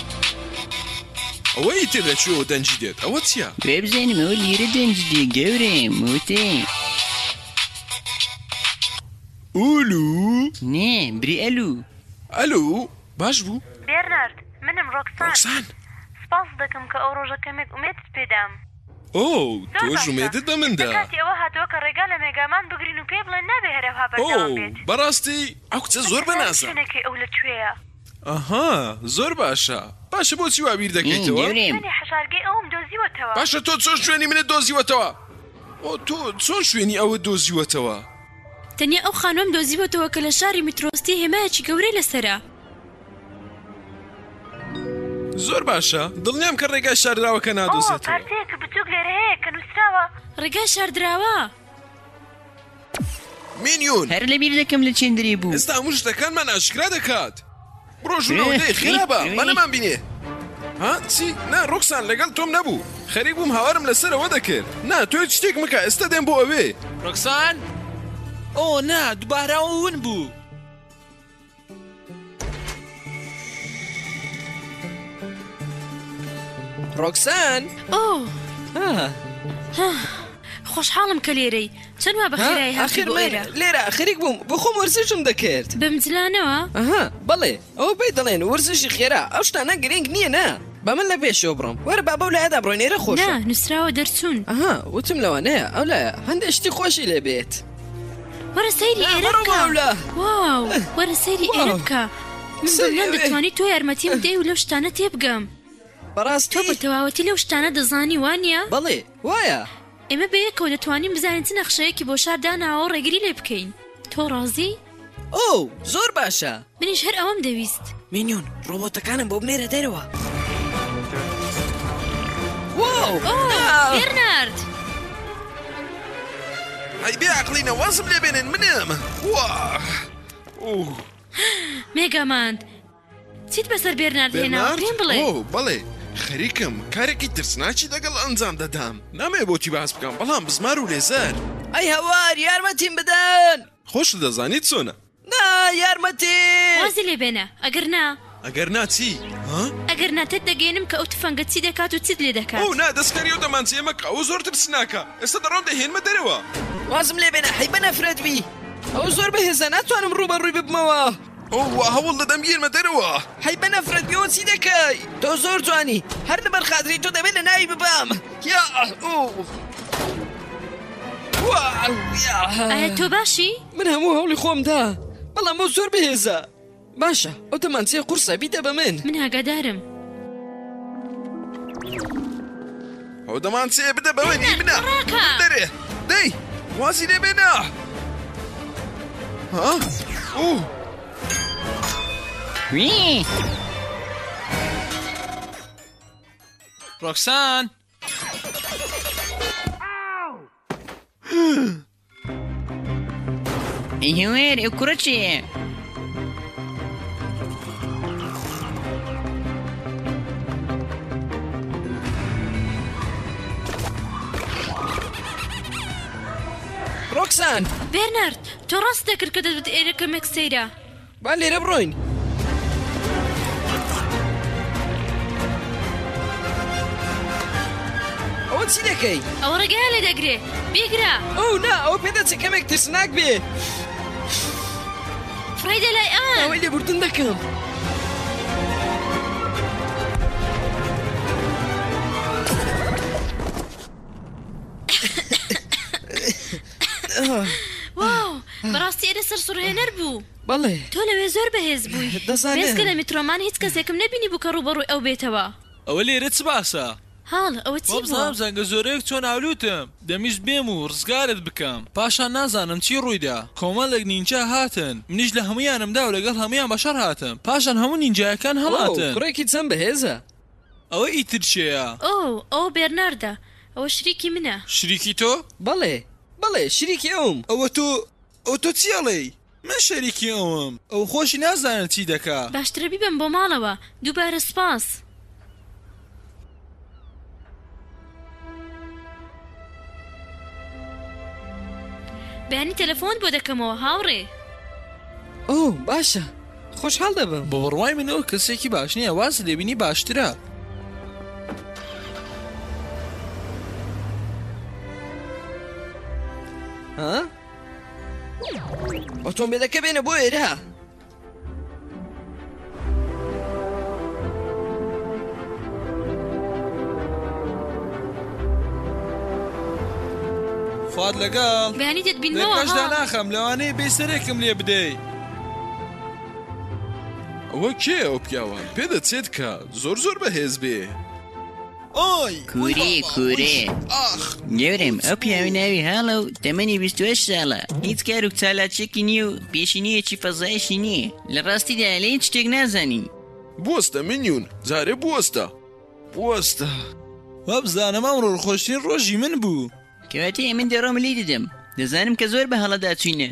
ئەوە ئیتر لەکوێوە دەنجی دێت ئەوە چییە؟ دوێ بزانم ئەوە لیرە دەنجی دێ گەورم وتێ ئولو نێ بری ئەلو ئەلو باش بوو؟ بێرنارد منم ڕۆکسان ڕۆکسان سپاس دەکەم کە ئەو ڕۆژە کەمێک ئومێدت پێدام ئۆ تۆ ژومێدت بە مندا کاتی ئەوە هاتووە کە ڕێگا لە مێگامان بگرین و پێ بڵێن نابێ هەرەوها بەردەوام بێت. ئۆ بەڕاستی ئەو کچە زۆر بەنازە. شوێنەکەی ئەو لەکوێیە؟ ئەها زۆر باشە باشە بۆچی وا بیر دەکەیتەوە؟ شوێنی حەشارگەی ئەوم دۆزیوەتەوە. باشە تۆ چۆن شوێنی منت دۆزیوەتەوە؟ ئۆ تۆ چۆن شوێنی ئەوە دۆزیوەتەوە؟ تەنیا ئەو خانوم دۆزیوەتەوە کە لە شاری میترۆستی هێمایەکی گەورەی لەسەرە. زۆر باشە دڵنیام کە ڕێگای شاردراوەکە نادۆزێتەوە. پارچەیەکە بچووک لێرە هەیە کە نووسراوە ڕێگای شاردراوە. مینیون هەر لەبیر دەکەم لە چێندری بوو. ئێستا هەموو شتەکانمان ئاشکرا دەکات. بڕۆ ژوورەوەی خێرابە بە نەمان بینێ. ها چی؟ نا ڕۆکسان لەگەڵ تۆم نەبوو. خەریک بووم هاوارم لەسەرەوە دەکرد. نا تۆ شتێک مکە ئێستا دێم بۆ ئەوێ. ڕۆکسان؟ ئۆ نا دووبارەوە ون بوو. ڕۆکسان؟ ئۆ خۆشحاڵم کە لێرەی چەند وا بەخێرایی هاتووی بۆ ئێرە. لێرە خەریک بووم بۆ خۆم وەرزشم دەکرد. بەمجلانەوە؟ ئەها بەڵێ ئەوە پێی دەڵێن وەرزشی خێرا ئەو شتانە گرنگ نییە نا بە من لە پێشەوە بڕۆم وەرە با بەو لایەدا بڕۆینێرە خۆشە. نا نووسراوە دەرچوون. ئەها وتم لەوانەیە ئەو لایە هەندێک شتی خۆشی لێ بێت. وەرە سەیری ئێرە بکە. واو وەرە سەیری ئێرە بکە. من دڵنیام دەتوانیت تۆ یارمەتیم بدەی و لەو شتانە تێبگەم. بەڕاستی تۆ بە تەواوەتی لەو شتانە دەزانی وانە؟ بەڵێ وایە. ئێمە بەیەکەوە دەتوانین بزانین چ نەخشەیەکی بۆ شار داناوە و ڕێگری لێ بکەین. تۆ ڕازی؟ ئۆ زۆر باشە. منیش هەر ئەوەم دەویست. مینیون ڕۆبۆتەکانم بۆ بنێرە دەرەوە. واو بێرنارد ئەی بێ عەقڵینە وازم لێ بێنن منم. وا مێگاماند چیت بەسەر بێرنارد هێناوە پێم بڵێ. ئۆ بەڵێ خەریکم کارێکی ترسناکی دەگەڵ ئەنجام دەدام. نامەوێت بۆتی باس بکەم بەڵام بزمار و لێزەر. ئەی هەوار یارمەتیم بدەن. خۆش دەزانیت چۆنە؟ نا یارمەتی وازی لێ بێنە ئەگەر نا ئەگەر ناچی ئەگەر ناتێت دەگەێنم کە ئەو تفەنگە چی دەکات و چیت لێ دەکات. ئەو نا دەستکاری و دەمانچی ئێمەکە ئەو زۆر ترسناکە ئێستا دەڕۆم دەهێنمە دەرەوە. وازم لێ بێنە حەیبە نەفرەتبی ئەو زۆر بەهێزە ناتوانم ڕوبەڕووی ببمەوە. ئەو وا هەوڵ دەدەم گیرمە دەرەوە. حەیبە نەفرەتبیەوە چی دەکەی؟ تۆ زۆر جوانی هەر لەبەر خاتری تۆ دەبێت لە ناوی ببام. یا ئایا تۆ باشی؟ من هەموو هەوڵی خۆم دا بەڵام ئەو زۆر بەهێزە. باشە ئەو دەمانچەیە قورسە بیدە بە من. من ئاگادارم. ئەو دەمانچەیە بدە بە من ئیمنە دەرێ دەی وازی لێ بێنە. ها ئوو وی ڕۆکسان ئەی هێوێر ئەو کوڕە چێ؟ ڕۆکسان بێرنارد تۆ ڕاست دەکرد کە دەبێت ئێرەکە مەکسەیرە. با لێرە بڕۆین. ئەوە چی دەکەی؟ ئەوە ڕێگایە لێ دەگرێ بیگرە. ئەو نا ئەوە پێدەچێت کەمێک ترسناک بێ. فڕێدە لای ئان ئەوەی لێبوردن دەکەم. واو بەڕاستی ئێرە سەر سوڕهێنەر بوو. بەڵێ تۆ لەوێ زۆر بەهێز بووی. مێزگە لە میترۆمان هیچ کەسێکم نەبینی بوو کە ڕوبەڕووی ئەو بێتەوە. ئەوە لێرە چ باسە؟ هاڵ ئەوە چی بووە؟ زەنگە زۆرێک چۆن ئاولوتم دەمیست بێم و ڕزگارت بکەم پاشان نازانم چی ڕوویدا کۆمەڵێک نینجا هاتن منیش لە هەمویانمدا و لەگەڵ هەمویان بەشەر هاتم پاشان هەموو نینجایەکان هەڵاتن. کوڕێکی چەند بەهێزە. ئەوە ئیتر چێیە؟ ئەو ئەو بێرناردە ئەوە شریکی منە. شریکی تۆ؟ بەڵێ بەڵێ شریکی ئەوم. ئەوە تۆ ئەو تۆ چیەڵێ؟ من شەریکی ئەوم ئەو خۆشی نازانێت چی دەکا. باشترە بیبم بۆ ماڵەوە دووبارە سپاس. بەیانی تەلەفۆن بۆ دەکەمەوە هاوڕێ. ئەو باشە خۆشحاڵ دەبم. بە بڕوای منەوە کەسێکی باش نییە واز لێبینی باشترە. ها؟ ئۆتۆمبیلەکە بێنە بۆ ئێرە. خوات لەگەڵ بەیانی دەتبینەوە لێکاشدا ناخەم لەوانەیە بێسەرێکم لێ بدەی ئەوە کێ ئەو پیاوە پێدەچێت کە زۆر زۆر بەهێز بێ ئۆی کوورێ کوورێ گەورم ئەو پیاوی ناوی هاڵە و تەمەنی بیست و هەشت ساڵە هیچ کار و چالاچێکی نییە و پێشینیەکی فەزایشی نییە لە ڕاستیدا لە هیچ شتێک نازانی بوەستە منیون جارێ بوەستە بوەستە وا بزانم ئەمڕۆ ڕخۆشترین ڕۆژی من بوو کەواتەیە من دەڕۆم لی دەدەم دەزانم کە زۆر بە هەڵەدا چوینە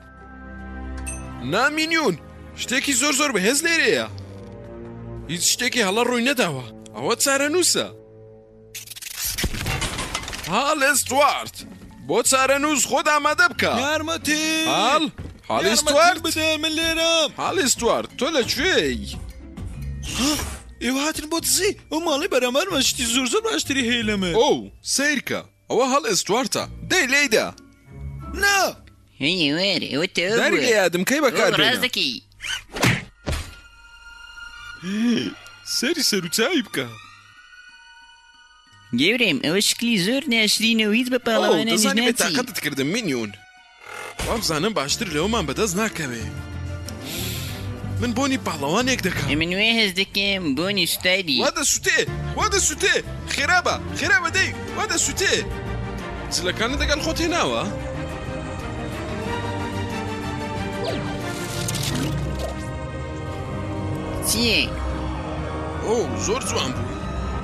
نامینیون شتێکی زۆر زۆر بەهێز لێرەیە هیچ شتێکی هەڵە ڕووی نەداوە ئەوە چارەنووسە هاڵ ئێستوارد بۆ چارەنووس خۆت ئامادە بکە یارمەتی هاڵ هاڵ ئێستوارد بدە من لێرەم هاڵ ئێستوارد تۆ لەکوێی ئێوە هاتن بۆ دزی ئەو ماڵی بەرەمەرمە شتی زۆر زۆر باشتری هەیە لەمە ئەو سیرکە ئەوە هەڵ ئێستوارتە دەی لێیدا نا هەیە وەر ئەوە تەوە دەری لێ یادمکەی بەکار ڕاست دەکەی سەری سەرچاوی بکە گەورم ئەوە شکلی زۆر ناشرینە و هیچ بە پاڵەوانە دەزانی تاقەتت کردم منیون وابزانم باشتر لەوەمان بەدەست ناکەوێ من بۆنی پاڵەوانێک دەکەم من وێ هەز دەکەم بۆنی سوتایدی وا دەسووتێ وا دەسووتێ خێرابە خێرابە دەی وا دەسووتێ جلەکانت دەگەڵ خۆت هێناوە چییە؟ ئۆ زۆر جوان بوو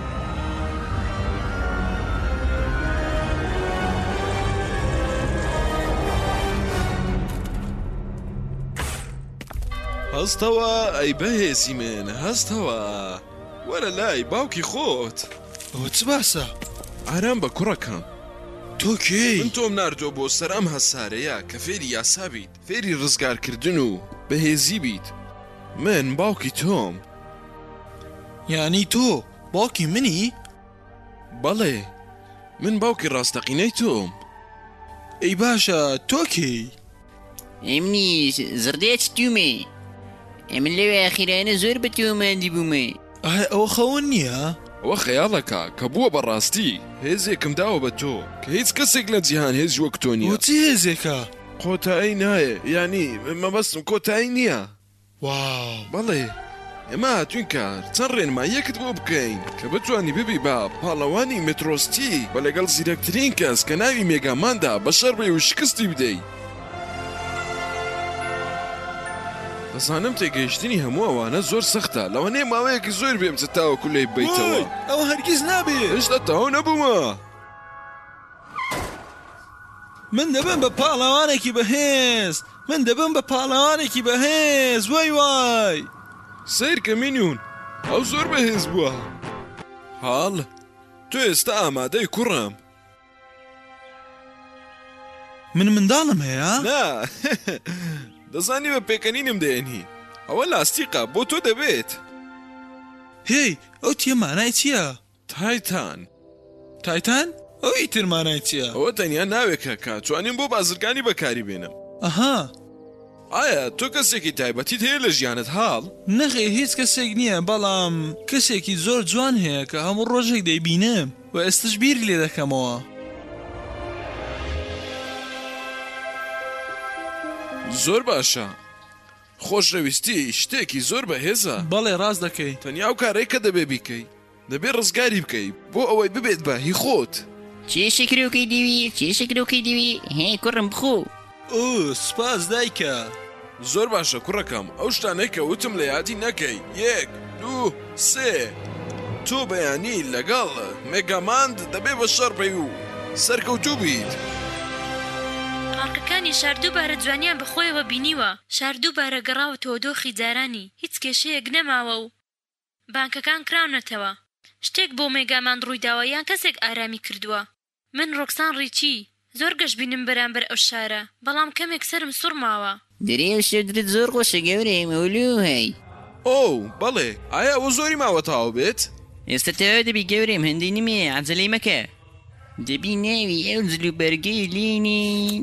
هەستەوە ئەی بەهێزی من هەستەوە وەرە لای باوکی خۆت ئەوە چ باسە؟ ئارام بە کوڕەکەم تۆ کێی؟ من تۆم ناردۆ بۆ سەرام هەسارەیە کە فێری یاسا بیت فێری ڕزگارکردن و بەهێزی بیت من باوکی تۆم یانی تۆ باوکی منی؟ بەڵێ من باوکی ڕاستەقینەی تۆم ئەی باشە تۆ کێی؟ ئەمنی زردێت تومێ ئەمن لەوێ ئاخیرانە زۆر بە تۆماندی بوومێ ئایا ئەوە خەون نییە؟ ئەوە خەیاڵەکە کە بووە بەڕاستی هێزێکم داوە بە تۆ کە هیچ کەسێک لە جیهان هێز وەک تۆ نییە چی هێزێکە؟ کۆتایی نایە ینی مەبەستم کۆتایی نییە واو بەڵێ ئێمە هاتوین کار چەند ڕێنماییەکت بۆ بکەین کە بتوانی ببی بە پاڵەوانی مترۆستی بە لەگەڵ زیرەکترین کەس کە ناوی مێگاماندا بەشەر بێ و شکستی بدەیت دەزانم تێگەیشتنی هەموو ئەوانە زۆر سەختە لەوانەیە ماوەیەکی زۆر بێم چ تاوەکو لێی بیتەوە ئەوە هەرگیز نابێ هێشتا تاو نەبوومە من دەبم بە پاڵەوانێکی بەهێز من دەبم بە پاڵەوانێکی بەهێز وای وای سیر کە مینیون ئەو زۆر بەهێز بووە هاڵ تۆ ئێستا ئامادەی کوڕم من منداڵم هەیە؟ نا دەزانی بە پێکەنینم دێنی ئەوە لاستیقە بۆ تۆ دەبێت هی ئەو تێمانای چییە؟ تایتان تایتان؟ ئەو ئیترمانای چییە؟ ئەوە تەنیا ناوێکە کە توانین بۆ بازرگانی بەکاری بێنم ئەها ئایا تۆ کەسێکی تایبەتیت هەیە لە ژیانت هاڵ؟ نەخێ هیچ کەسێک نییە بەڵام کەسێکی زۆر جوان هەیە کە هەموو ڕۆژێک دەیبینم و ئێستش بیری لێ دەکەمەوە زۆر باشە خۆشەویستی شتێکی زۆر بەهێزە بەڵێ ڕاست دەکەی تەنیا و کارێک کە دەبێ بیکەی دەبێت ڕزگاری بکەی بۆ ئەوەی ببێت بە هی خۆت چێ شکرۆکەی دیوی چێ شکرۆکەی دیوی هێ کوڕم بخۆ ئۆ سپاس دایکە زۆر باشە کوڕەکەم ئەو شتانەی کە وتم لە یادی نەکەی یەک دوو سێ تۆ بەیانی لەگەڵ مێگاماند دەبێ بە شەڕپەی و سەرکەوتوو بیت ڕاکەکانی شاردووبارە جوانیان بەخۆیەوە بینیوە شاردووبارە گەڕاوەتەوە دۆخی جارانی هیچ کێشەیەک نەماوە و بانکەکان کراونەتەوە شتێک بۆ مێگامان ڕوویداوە یان کەسێک ئارامی کردووە من ڕۆکسان ڕیچی زۆر گەشت بینم بەرامبەر ئەو شارە بەڵام کەمێک سرم سوڕماوە دەرێ و شێدرت زۆر خۆشە گەورەی مەولوو هەی ئۆ بەڵێ ئایا ئەوە زۆری ماوەتەوە بێت؟ ئێستا تەوە دەبی گەورەم هەندەی نمێ عەجەلەی مەکە دەبی ناوی ئەو جلو بەرگەی لێنی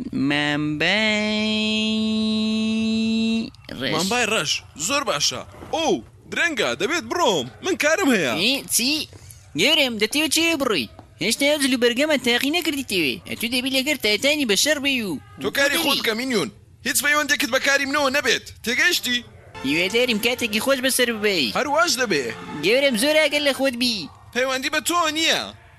مامبای ڕەش مامبای ڕەش زۆر باشە ئەو درەنگە دەبێت بڕۆم من کارم هەیە چی؟ گەورەم دەتەوە چێ بڕۆیت؟ هێشتا ئەو جلو بەرگەمە تاقی نەکردیتەوێ ئەتو دەبی لەگەر تایتانی بەشەر بێ و تۆ کاری خۆت بکە مینیۆن هیچ پەیوەندێکت بەکاری منەوە نەبێت تێگەیشتی هیواداریم کاتێکی خۆش بەسەر ببەی هەروەش دەبێ گەورم زۆر ئاگەر لە خۆت بی پەیوەندی بە تۆ نییە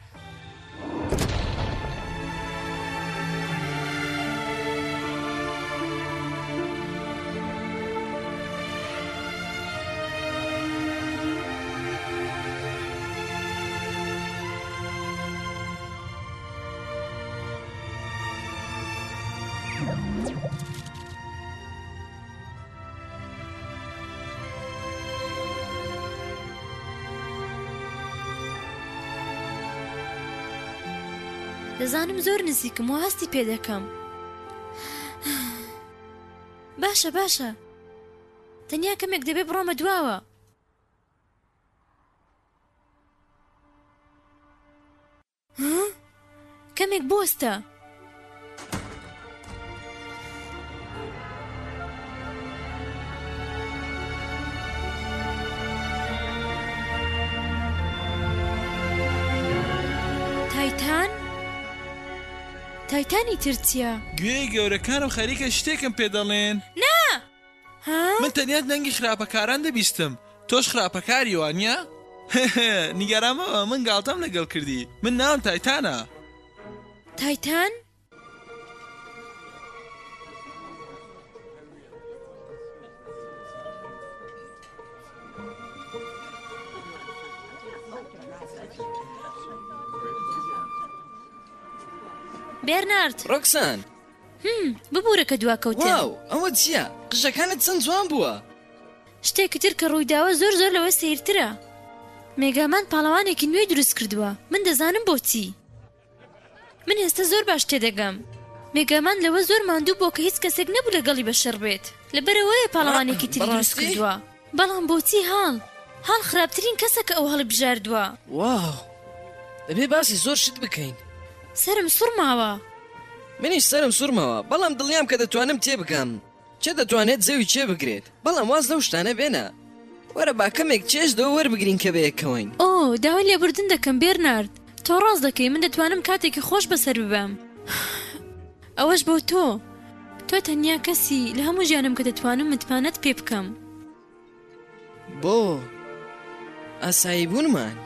دەزانم زۆر نزیکم و هەستی پێ دەکەم باشە باشە تەنیا کەمێک دەبێ بڕۆمە دواوە کەمێک بۆستە تایتان تایتانی ترچیە گوێی گەورەکانم خەریکە شتێکم پێ دەڵێن نا من تەنیا دەنگی خراپەکاران دەبیستم تۆش خراپەکاری وانە؟ نیگەرامەوە من گاڵتەم لەگەڵ کردی من ناوم تایتانە تایتان؟ بێرنارد ڕۆکسان ببوورە کە دواکەوتە واو ئەوە چییە؟ قژەکانت چەند جوان بووە شتێکی تر کە ڕوویداوە زۆر زۆر لەوە سیرترە مێگامان پاڵەوانێکی نوێی دروست کردووە من دەزانم بۆچی من ئێستا زۆر باش تێدەگەم مێگامان لەوە زۆر ماندوو بۆ کە هیچ کەسێک نەبوو لەگەڵی بەشەر بێت لەبەرەوەیە پاڵەوانێکی تری دروست کردووە بەڵام بۆچی هاڵ هاڵ خراپترین کەسە کە ئەو هەڵ بژاردووە واو دەبێ باسی زۆر شت بکەین سرم سوڕماوە منیش سرم سوورمەوە بەڵام دڵنیام کە دەتوانم تێ بکەم چێ دەتوانێت زەوی چێ بگرێت بەڵام واز لەو شتانە بێنە وەرە با کەمێک چێش دەوە وەربگرین کە بەیەکەوەین ئۆ داوای لێبوردن دەکەم بێرنارد تۆ ڕاست دەکەی من دەتوانم کاتێکی خۆش بەسەر ببەم ئەوەش بۆ تۆ تۆ تەنیا کەسی لە هەموو ژیانم کە دەتوانم متمانەت پێ بکەم بۆ ئاسایی بوونمان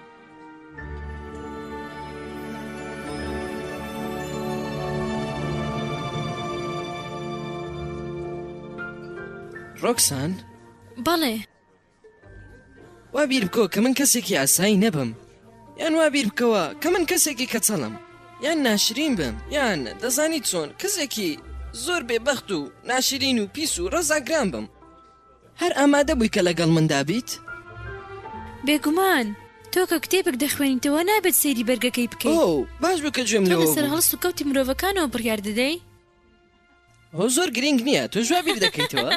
ڕۆکسان بەڵێ وا بیر بکەوە کە من کەسێکی ئاسایی نەبم یان وا بیر بکەوە کە من کەسێکی کەچەڵم یان ناشرین بم یان دەزانی چۆن کەسێکی زۆر بێبەخت و ناشرین و پیس و ڕەزاگران بم هەر ئامادە بووی کە لەگەڵ مندا بیت بێگومان تۆ کە کتێبێک دەخوێنیتەوە نابێت سەیری بەرگەکەی بکەیت ئۆ باش بکە گوێم تۆ لەوە لەسەر بوو. هەڵست و کەوتی مرۆڤەکانەوە بڕیار دەدەی ئەو زۆر گرنگ نییە تۆ ژوا بیر دەکەیتەوە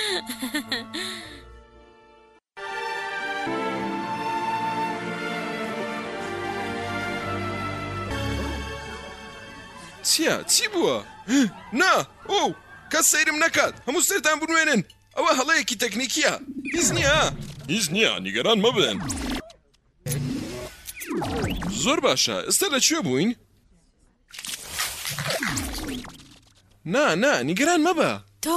چییە چی بووە؟ نا ئەو کەس سەیرم نەکات هەموو سێتان بنوێنن ئەوە هەڵەیەکی تەکنیکیە هیچ نییە هیچ نییە نیگەران مەبن زۆر باشە ئێستا لەکوێ بووین؟ نا نا نیگەران مەبە تۆ؟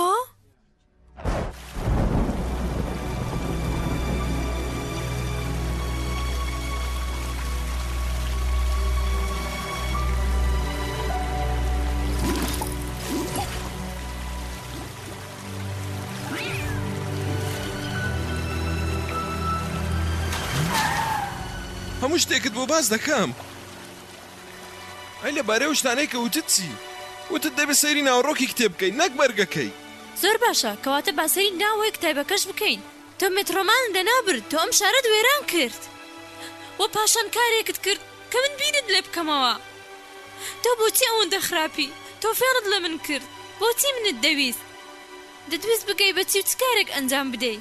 هەموو شتێکت بۆ باز دەکەم ئەی لەبارەی شتانەی کە وتت چی؟ وتت دەبێت سەیری ناوەڕۆکی کتێب بکەین نەک بەرگەکەی زۆر باشە کەواتە باسەری ناوەی کتێبەکەش بکەین تۆ مێترۆمان دەنابرد تۆ ئەم شارەت وێران کرد وە پاشان کارێکت کرد کە من بیرت لێ بکەمەوە تۆ بۆچی ئەوەندە خراپی تۆ فێڵت لە من کرد بۆچی منت دەویست دەتویست بگەی بەچی و چ کارێک ئەنجام بدەی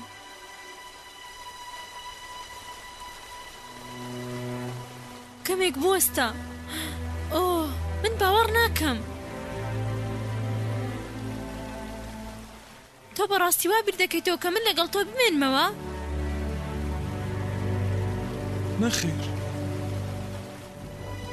کەمێک بوەستە ئۆ من باوەڕ ناکەم تۆ بەڕاستی وا بیر دەکەیتەوە کە من لەگەڵ تۆ بمێنمەوە؟ نەخێر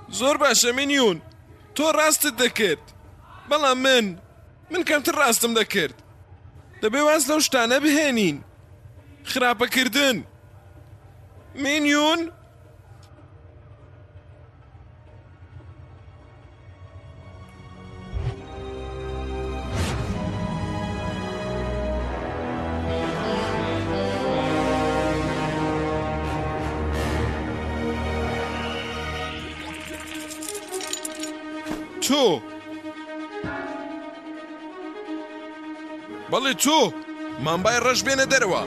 زۆر باشە مینیون تۆ ڕاستت دەکرد بەڵام من من کەمتر ڕاستم دەکرد دەبێ واز لەو شتانە بهێنین خراپەکردن مینیون تۆ بەڵێ تۆ مامبای ڕەش بێنە دەرەوە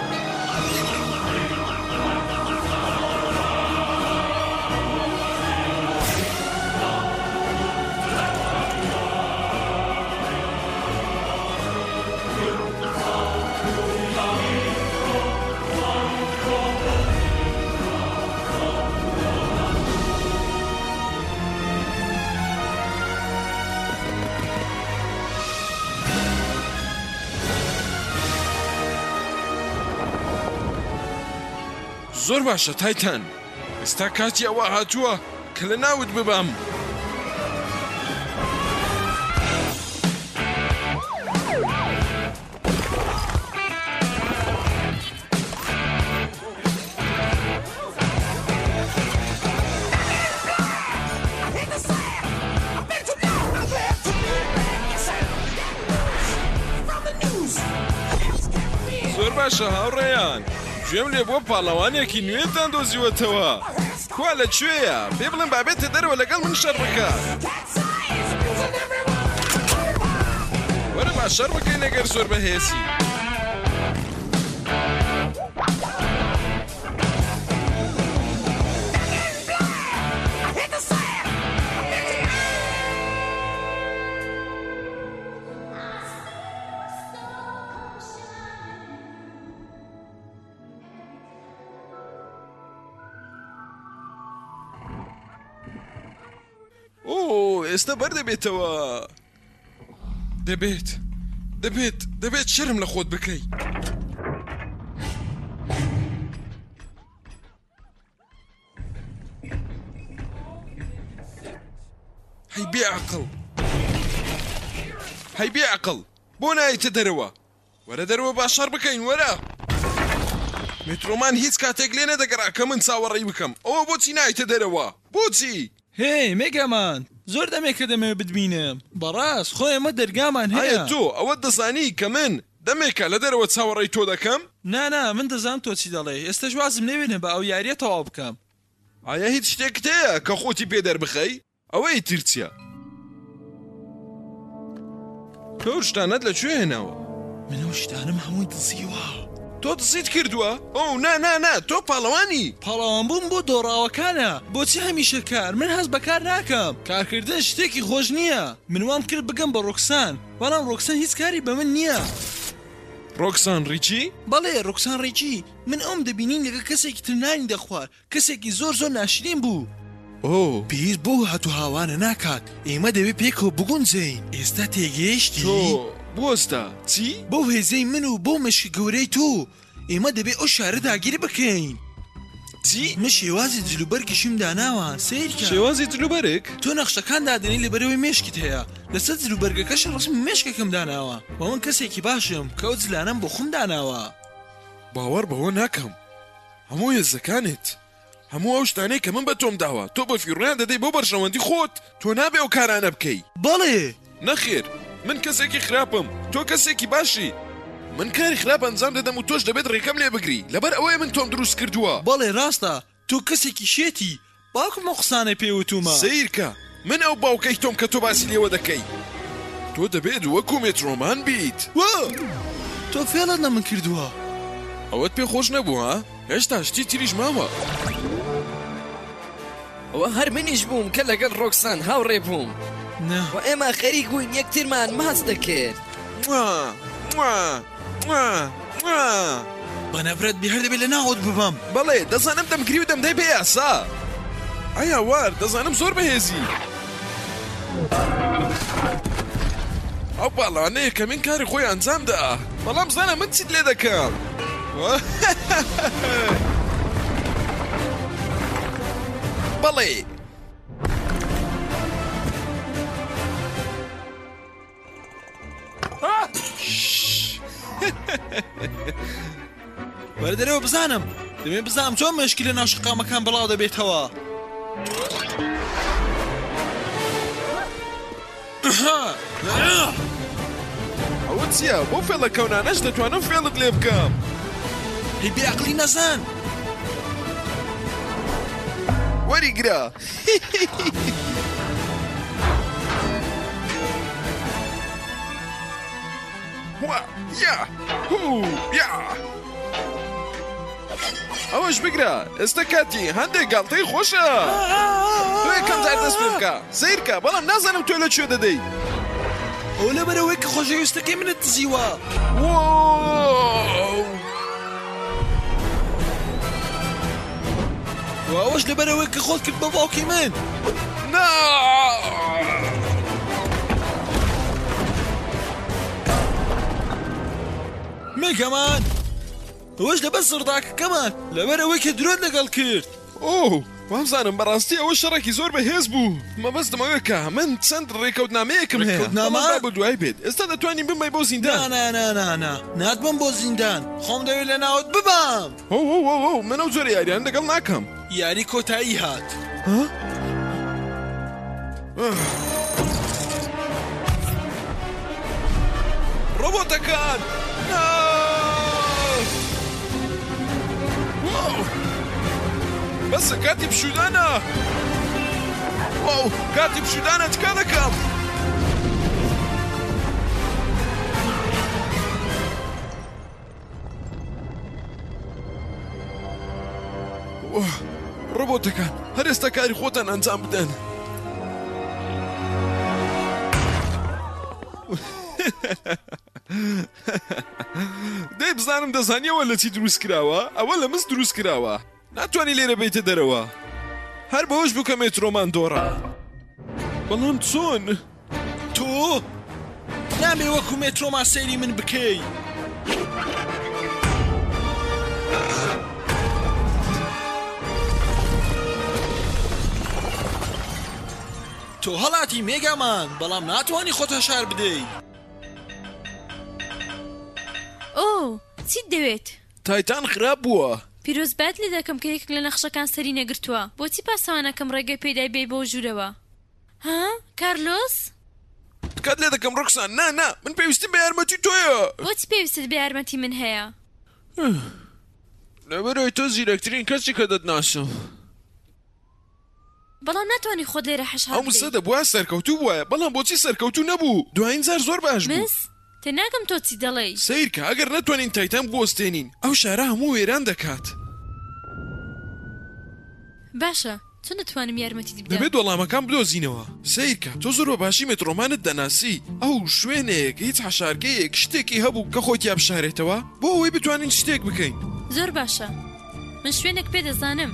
زۆر باشە تایتان ئێستا کاتی ئەوە هاتووە کە لە ناوت ببام زۆر باشە هاوڕێیان گوێم لێ بۆ پاڵەوانێکی نوێتان دۆزیوەتەوە کوا لەکوێیە پێ بڵێن بابێتە دەرەوە لەگەڵ من شەڕ بکە وەرە با شەڕ بکەین ئەگەر زۆر بەهێزی ئێستا بەردەبێتەوە دەبێت دەبێت دەبێت شەرم لە خۆت بکەی هەی بێعەقڵ هەی بێعەقڵ بۆ نایتە دەرەوە وەرە دەرەوە با شەڕ بکەین وەرە مترۆمان هیچ کاتێک لێ نەدەگەڕا کە من چاوەڕێی بکەم ئەوە بۆچی نایتە دەرەوە بۆچی هی مێگامان زۆر دەمێکە دەمەوێت بتبینم بەڕاست خۆی ئەمە دەرگامان هەیە تۆ ئەوە دەزانی کە من دەمێکە لە دەرەوە چاوەڕێی تۆ دەکەم نانا من دەزانم تۆ چی دەڵێ ئێستا وازم نەوێنە بە ئەو یاریە تەواو بکەم ئایا هیچ شتێکت هەیە کە خۆتی پێ دەربخەی ئەوەی ترچیە تۆ شتانەت لەکوێ هێناوە من ئەو شتانم هەمووی دزیوە تۆ دزیت کردووە ئەو نا نا نا تۆ پاڵەوانی پاڵەوان بووم بۆ دۆڕاوەکانە بۆچی هەمیشە کار من هەست بەکار ناکەم کارکردن شتێکی خۆش نییە من وام کرد بگەم بە ڕۆکسان بەڵام ڕۆکسان هیچ کاری بە من نییە ڕۆکسان ڕیچی؟ بەڵێ ڕۆکسان ڕیچی من ئەوم دەبینین لەگە کەسێکی ترنانی دەخوار کەسێکی زۆر زۆر ناشرین بوو ئۆ پێویست بۆ هاتو هاوانە ناکات ئێمە دەبێت پێکەوە بگونجین ئێستا تێگەیشتی بۆستا چی؟ بۆ هێزەی من و بۆ مشکی گەورەی تۆ ئێمە دەبێت ئەو شارە داگیری بکەین چی؟ من شێوازی جلوبەرگیشم داناوە سیرکە شێوازی جلوبەرێک؟ تۆ نەخشەکان دادنی لەبەرەوەی مێشکت هەیە لەسەر جلوبەرگەکەش ڕسم مێشکێکم داناوە بە من کەسێکی باشم کە ئەو جلانەم بۆ خۆم داناوە باوەڕ بەوە ناکەم هەموو هێزەکانت هەموو ئەو شتانەی کە من بە تۆم داوە تۆ بە فیڕیان دەدەی بۆ بەرژەوەندی خۆت تۆ نابێ ئەو کارانە بکەی بەڵێ نەخێر من کەسێکی خراپم تۆ کەسێکی باشی من کاری خراپ ئەنجام دەدەم و تۆش دەبێت ڕێکەم لێ بگری لەبەر ئەوەیە من تۆم دروست کردووە بەڵێ ڕاستە تۆ کەسێکی شێتی باوکم ئەو قسانەی پێوتومە سیرکە من ئەو باوکەی تۆم کە تۆ باسی لێوە دەکەی تۆ دەبێت وەکو مێترۆمان بیت تۆ فێڵت لە من کردووە ئەوەت پێ خۆش نەبوو ها هێشتا شتی تریش ماوە ئەوە هەر منیش بووم کە لەگەڵ ڕۆکسان هاوڕێ بووم و ئێمە خەریک بووین یەکترمان ماچ دەکرد بە نەفرەت بێ هەر دەبێت لە ناوت ببەم بەڵێ دەزانم دەمگری و دەمدەی بە یاسا ئایا وار دەزانم زۆر بەهێزی ئەو باڵانەیە کە من کاری خۆی ئەنجام دا بەڵام زانە من چیت لێ دەکەم بەڵێ بەردەرەوە بزانم دەمێ بزانم چۆن مشکی لە ناو شقامەکان بڵاو دەبێتەوە. ئەوە چییە؟ بۆ فێڵە کەونانەش دەتوانم فێڵت لێ بکەم. هی بێعقلی نەزان وەریگرە. یا یا ئەوەش بگرە ئێستا کاتی هەندێک گاڵتەی خۆشە. تۆ یەکەم جار دەست پێ بکە سیرکە، بەڵام نازانم تۆ لەکوێ دەدەی. ئەو لەبەرەوەی کە خۆشەویستەکەی منت دزیوە. ئەوەش لەبەرەوەی کە خۆت کرد بە باوکی من. نا مێگەمان ئەوەش لەبەر سڕداکەکەمان لەبەرەوەی کە درۆت لەگەڵ کرد. ئۆ وامزانم بەڕاستی ئەوە شەڕێکی زۆر بەهێز بوو. مەبەستمەوە کە من چەند ڕێکەوتنامەیەکم هەیە بۆ دوای بێت. ئێستا دەتوانین بمەی بۆ زیندان. نانانانانا ناتبم بۆ زیندان، خۆم دەوێت لە ناوت ببام. هۆ من ئەو جۆرە یاریان لەگەڵ ناکەم. یاری کۆتایی هات. ڕۆبۆتەکان بەسە کاتی پشودانە. واو کاتی پشودانە تکا دەکەم. ڕۆبۆتەکان هەر ئێستا کاری خۆتان ئەنجام بدەن. دەی بزانم دەزانیەوە لە چی دروست کراوە؟ ئەوە لە مس دروست کراوە، ناتوانانی لێرە بیتە دەرەوە. هەر بەهۆش بوو کە مێترۆمان دۆڕە. بەڵام چۆن؟ تۆ نامێ وەکو مێترۆمان سەیری من بکەی. تۆ هەڵاتی مێگامان، بەڵام ناتوانی خۆتە شار بدەی. ئۆ چیت دەوێت؟ تایتان خراپ بووە. پیرۆزبات لێ دەکەم کە یەک لە نەخشەکان سەری نەگرتووە. بۆچی پاسەوانەکەم ڕێگەی پێدای بێ بۆ ژوورەوە؟ ها کارلۆس؟ تکات لێ دەکەم ڕۆکسان. نا نا من پێویستم بە یارمەتی تۆیە. بۆچی پێویستت بە یارمەتی من هەیە؟ لەبەرەوەی تۆ زیرەکترین کەسی کە دەتناسم. بەڵام ناتوانانی خۆت لێرە حەشار ئەو مسە دەبووە سەرکەوتوو بووە، بەڵام بۆچی سەرکەوتوو نەبوو؟ دوایین جار زۆر باش بوو. مس تێناگەم تۆ چی دەڵێی. سیرکە ئەگەر نەتوانین تایتان بوەستێنین ئەو شارە هەموو وێران دەکات. باشە چۆن دەتوانم یارمەتی بدەم؟ دەبێت وەڵامەکان بدۆزینەوە. سیرکە تۆ زۆر بە باشی مێترۆمانت دەناسی. ئەو شوێنێک هیچ حەشارگەیەک شتێکی هەبوو کە خۆت یابشارێتەوە بۆ ئەوەی بتوانین شتێک بکەین. زۆر باشە من شوێنێک پێ دەزانم.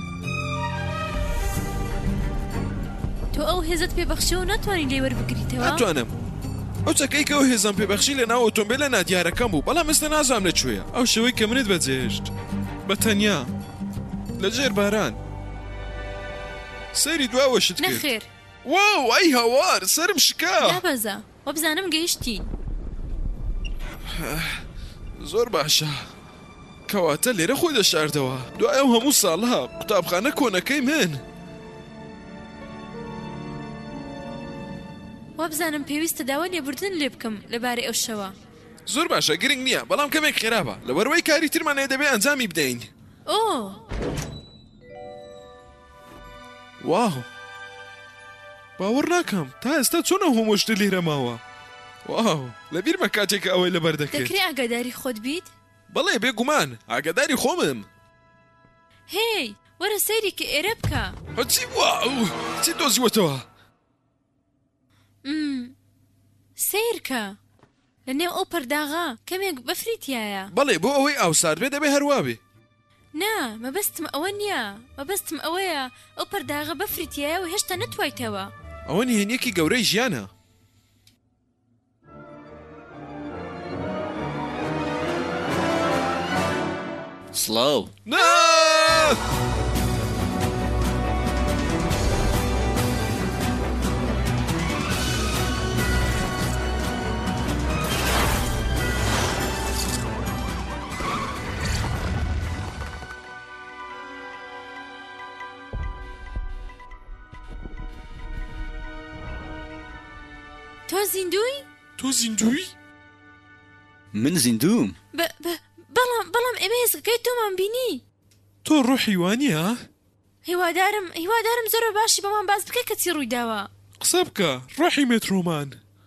تۆ ئەو هێزت پێبەخشیەوە ناتوانین لێ وەربگریتەوە؟ ناتوانم. ئەو چەکەی کە ئەو هێزان پێبەخشی لە ناو ئۆتۆمبیلە نادیارەکەم بوو، بەڵام ئێستا نازانم لەکوێیە. ئەو شەوەی کە منت بەجێهێشت بە تەنیا لە ژێر باران سەیری دواوەشت کرد. نەخێر. واو ئەی هەوار سەرم شکا. دابەزە وە بزانم گەیشتین. زۆر باشە کەواتە لێرە خۆی دەشاردەوە دوای ئەو هەموو ساڵها قوتابخانە کۆنەکەی من. وا بزانم پێویستە داوا لێبوردن لێ بکەم لەبارەی ئەو شەوە. زۆر باشە گرنگ نییە، بەڵام کەمێک خێرابە لەبەرەوەی کاری ترمانەیە دەبێ ئەنجامی بدەین. ئۆ واو باوەڕ ناکەم تا ئێستا چۆن ئەو هەموو شتە لێرە ماوە. واو لەبیرمە کاتێک ئەوەی لەبەر دەکرێت. دەکرێت ئاگاداری خۆت بیت؟ بەڵێ بێگومان ئاگاداری خۆمم. هی وەرە سەیرێکی ئێرە بکە. هەچی واو چی دۆزیوەتەوە؟ سیرکە لە نێو ئەو پەرداغا کەمێک بەفریتیایە. بەڵێ بۆ ئەوەی ئاوسار بێ دەبێ هەروابێ. نا مەبەستم ئەوە نییە، مەبەستم ئەوەیە ئەو پەرداغە بەفریتیایە و هێشتا نەتوایتەوە. ئەوە نهێنیەکی گەورەی ژیانە. سڵاو. نا تۆ زیندوی؟ تۆ زیندوی؟ من زیندوم بەڵام بەڵام ئێمە هێزەکەی تۆمان بینی. تۆ ڕۆحی وانیە؟ هیوادارم هیوادارم زۆر باشی بەمان باس بکەی کە چی ڕوویداوە. قسە بکە ڕۆحی مێترۆمان.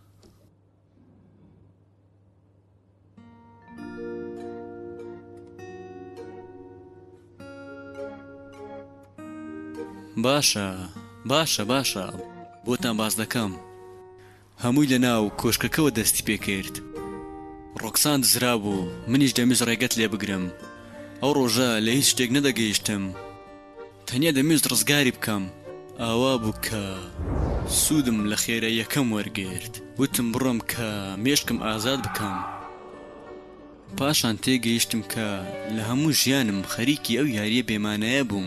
باشە باشە باشە بۆتان باز دەکەم. هەمووی لە ناو کۆشکەکەوە دەستی پێکرد. ڕۆکسان دزرا بوو، منیش دەمویست ڕێگەت لێ بگرم. ئەو ڕۆژە لە هیچ شتێک نەدەگەیشتم، تەنیا دەمویست ڕزگاری بکەم. ئاوا بوو کە سوودم لە خێرە یەکەم وەرگرت. وتم بڕۆم کە مێشکم ئازاد بکەم. پاشان تێگەیشتم کە لە هەموو ژیانم خەریکی ئەو یاریە بێمانەیە بووم.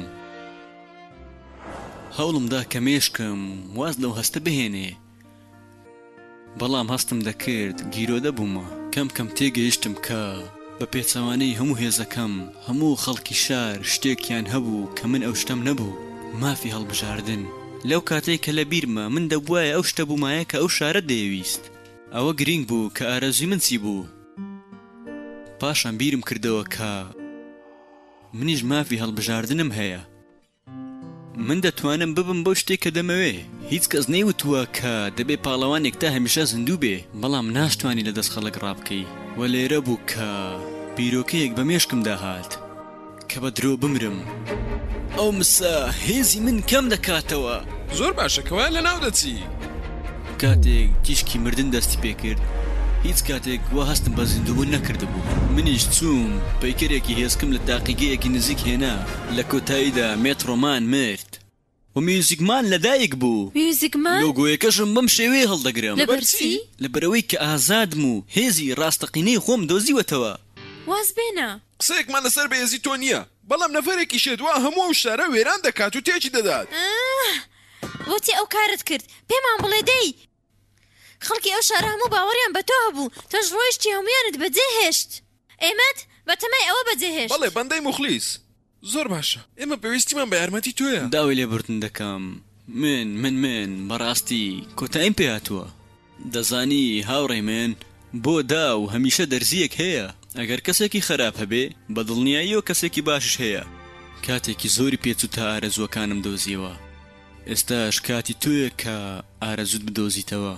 هەوڵمدا کە مێشکم واز لەو هەستە بهێنێ، بەڵام هەستم دەکرد گیرۆدە بوومە. کەم کەم تێگەیشتم کە بە پێچەوانەی هەموو هێزەکەم هەموو خەڵکی شار شتێکیان هەبوو کە من ئەو شتەم نەبوو، مافی هەڵبژاردن. لەو کاتێک کە لە بیرمە من دەبوایە ئەو شتە بوومایە کە ئەو شارە دەیویست. ئەوە گرنگ بوو کە ئارەزوی من چی بوو. پاشان بیرم کردەوە کە منیش مافی هەڵبژاردنم هەیە. من دەتوانم ببم بۆ شتێک کە دەمەوێ. هیچ کەس نەیوتووە کە دەبێ پاڵەوانێک تا هەمیشە زیندوو بێ، بەڵام ناشتوانی لە دەست خەڵک ڕابکەی. وە لێرە بوو کە بیرۆکەیەک بە مێشکم داهات کە بە درۆ بمرم. ئەو مسە هێزی من کەم دەکاتەوە. زۆر باشە کەوایە لە ناو دەچی. کاتێک تیشکی مردن دەستی پێکرد، هیچ کاتێک وا هەستم بە زیندووبوون نەکردبوو. منیش چووم پەیکەرێکی هێزکم لە تاقیگەیەکی نزیک هێنا. لە کۆتاییدا مێترۆمان مرد و میوزیکمان لەدایک بوو. میوزیکمان؟ لۆگۆیەکەشم بەم شێوەیە هەڵدەگرم. لەبەرچی؟ لەبەرەوەی کە ئازادم و هێزی ڕاستەقینەی خۆم دۆزیوەتەوە. واز بێنە قسەیەکمان لەسەر بەهێزی تۆ نییە، بەڵام نەفەرێکی شێدووە هەموو ئەو شارە وێران دەکات و تێکی دەدات. وتی ئەو کارت کرد پێمان بڵێ دەی خەڵکی ئەو شارە هەموو باوەڕیان بە تۆ هەبوو، تۆش ڕۆیشتی هەمویانت بەجێهێشت. ئێمەت بە تەمای ئەوە بەجێهێشت. بەڵێ بەندەی مخلیس. زۆر باشە، ئێمە پێویستیمان بە یارمەتی تۆیە. داوای لێبوردن دەکەم. من من من بەڕاستی کۆتاییم پێ هاتووە. دەزانی هاوڕێی من بۆ دا و هەمیشە دەرزیەک هەیە. ئەگەر کەسێکی خراپ هەبێ بە دڵنیاییەوە کەسێکی باشش هەیە. کاتێکی زۆری پێچوو تا ئارەزوەکانم دۆزیەوە. ئێستاش کاتی تۆیە کە ئارەزوت بدۆزیتەوە.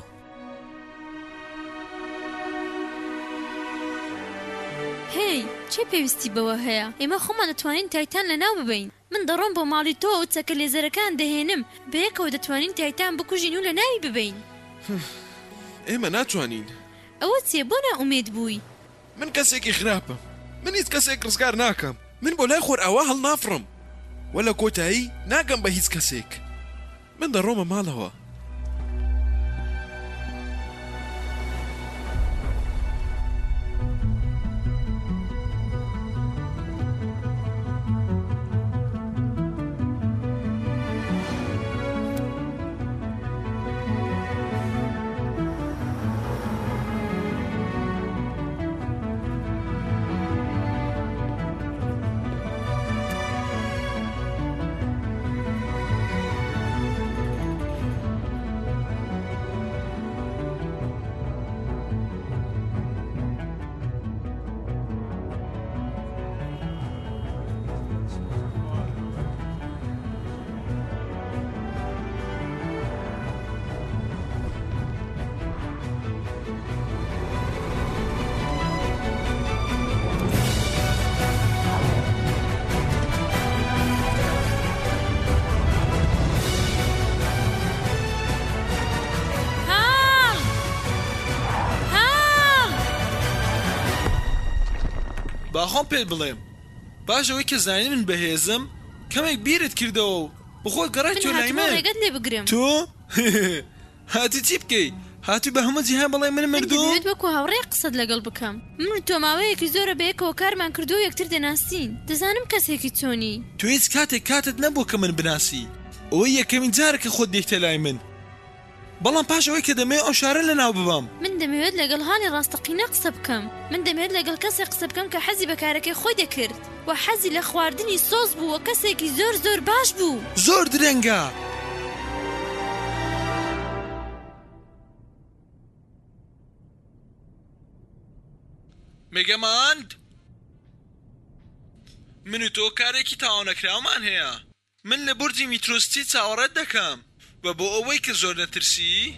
هی چه پێویستی بەوە هەیە؟ ئێمە خۆمان دەتوانین تایتان لەناو ببین. من دەڕۆم بۆ ماڵی تۆ و چەکە لێزەرەکان دەهێنم، بەیەکەوە دەتوانین تایتان بکوژین و لە ناوی ببین. ئێمە ناتوانین. ئەوە چێ بۆ نائومێد بووی؟ من کەسێکی خراپم، من هیچ کەسێک ڕزگار ناکەم. من بۆ لای خۆر ئەوە هەڵ نافڕم، وە لە کۆتایی ناگەم بە هیچ کەسێک. من دەڕۆمە ماڵەوە. باخۆم پێت بڵێم باشەوەی کە زانی من بەهێزم کەمێک بیرت کردەوە و بخۆت گەڕای تۆ لای من. ڕێگەت لێ بگرم. تۆ هاتی چی بکەی؟ هاتی بە هەموو جیهان بەڵێ من مردووم؟ دەبێت وەکو هاوڕێ قسەت لەگەڵ بکەم. من تۆ ماوەیەکی زۆرە بەیەکەوە کارمان کردو و یەکتر دەناسین. دەزانم کەسێکی چۆنی. تۆ هیچ کاتێک کاتت نەبوو کە من بناسی. ئەوەی یەکەمین جارە کە خۆت دێکتە لای من. بەڵام پاشەوەی کە دەمەوێت ئەو شارە لەناو ببەم. من دەمەوێت لەگەڵ هاڵی ڕاستەقینە قسە بکەم. من دەمەوێت لەگەڵ کەسێک قسە بکەم کە حەزی بە کارەکەی خۆی دەکرد و حەزی لە خواردنی سۆز بوو و کەسێکی زۆر زۆر باش بوو. زۆر درەنگە. مێگەماند من و تۆ کارێکی تاوا نەکراومان هەیە من لە بورجی میترۆستی چاوەڕێت دەکەم بە بۆ ئەوەی کە زۆر نەترسی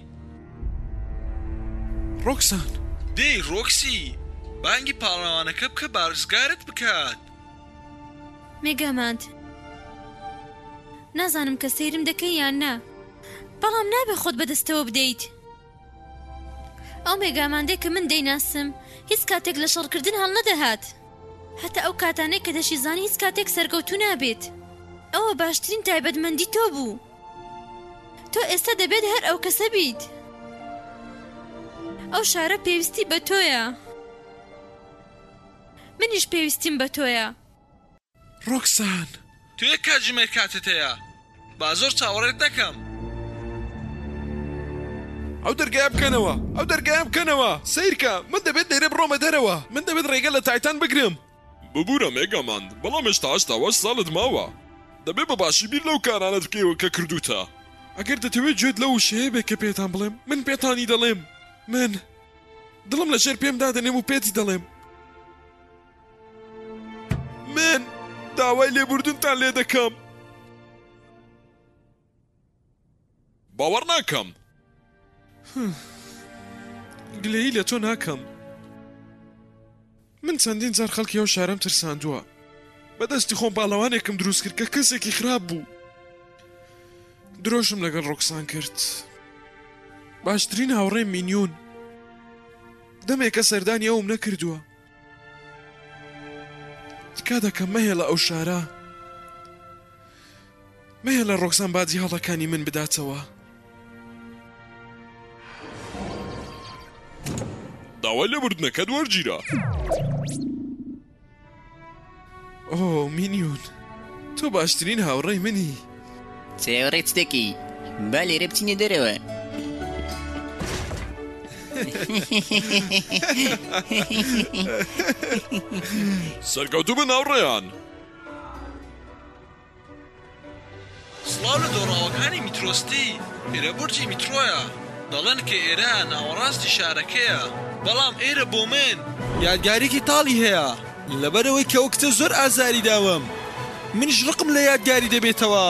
ڕۆکسان دەی ڕۆکسی بانگی پاڵەوانەکە بکە بارزگارت بکات مێگاماند نازانم کە سەیرم دەکەی یان نا بەڵام نابێ خۆت بەدەستەوە بدەیت ئەو مێگاماندەی کە من دەیناسم هیچ کاتێک لە شەڕکردن هەڵ نەدەهات هەتا ئەو کاتانەی کە دەشی زانی هیچ کاتێک سەرکەوتوو نابێت ئەوە باشترین تایبەتمەندی تۆ بوو تۆ ئێستا دەبێت هەر ئەو کەسە بیت ئەو شارە پێویستی بە تۆیە منیش پێویستیم بە تۆیە ڕۆکسان تو یەک کاتژمێر کاتت هەیە با زۆر چاوەڕێت دەکەم ئەو دەرگای بکەنەوە ئەو دەرگای بکەنەوە سیرکە من دەبێت لێرە بڕۆمە دەرەوە من دەبێت ڕێگە لە تایتان بگرم ببوورە مێگەماند بەڵام هێشتا هەشتا وەش ساڵت ماوە دەبێت بە باشی بیر لەو کارانت بکەیەوە کە کردوتە ئەگەر دەتەوێت گوێت لەو شەیە بێ کە پێتان بڵێم من پێتانی دەڵێم من دڵم لە ژێر پێم دادەنێم و پێتی دەڵێم من داوای لێبوردنتان لێ دەکەم باوەڕ ناکەم گلەیی لە تۆ ناکەم من چەندین جار خەڵکی ئەو شارەم ترساندووە بەدەستی خۆم باڵەوانێکم دروست کرد کە کەسێکی خراپ بوو درۆشم لەگەڵ ڕۆکسان کرد باشترین هاوڕێم مینیون دەمێکە سەردانی ئەوم نەکردووە تکا دەکەم مەهێڵە ئەو شارە مەهێڵە ڕۆکسان باجی هەڵەکانی من بداتەوە داوای لێبوردنەکەت وەرگیرە ئۆ مینیون تۆ باشترین هاوڕێی منی چاوەڕێت دەکەی با لێرە بچینە دەرەوە سەرکەوتوو بن هاوڕێیان سڵاو لە دۆڕاوەکانی میترۆستی ئێرە بورجی میترۆیە دەڵێن کە ئێرە ناوەڕاستی شارەکەیە بەڵام ئێرە بۆ من یادگارێکی تاڵی هەیە لەبەرەوەی کە ئەو کتە زۆر ئازاری داوم منیش ڕقم لە یادگاری دەبێتەوە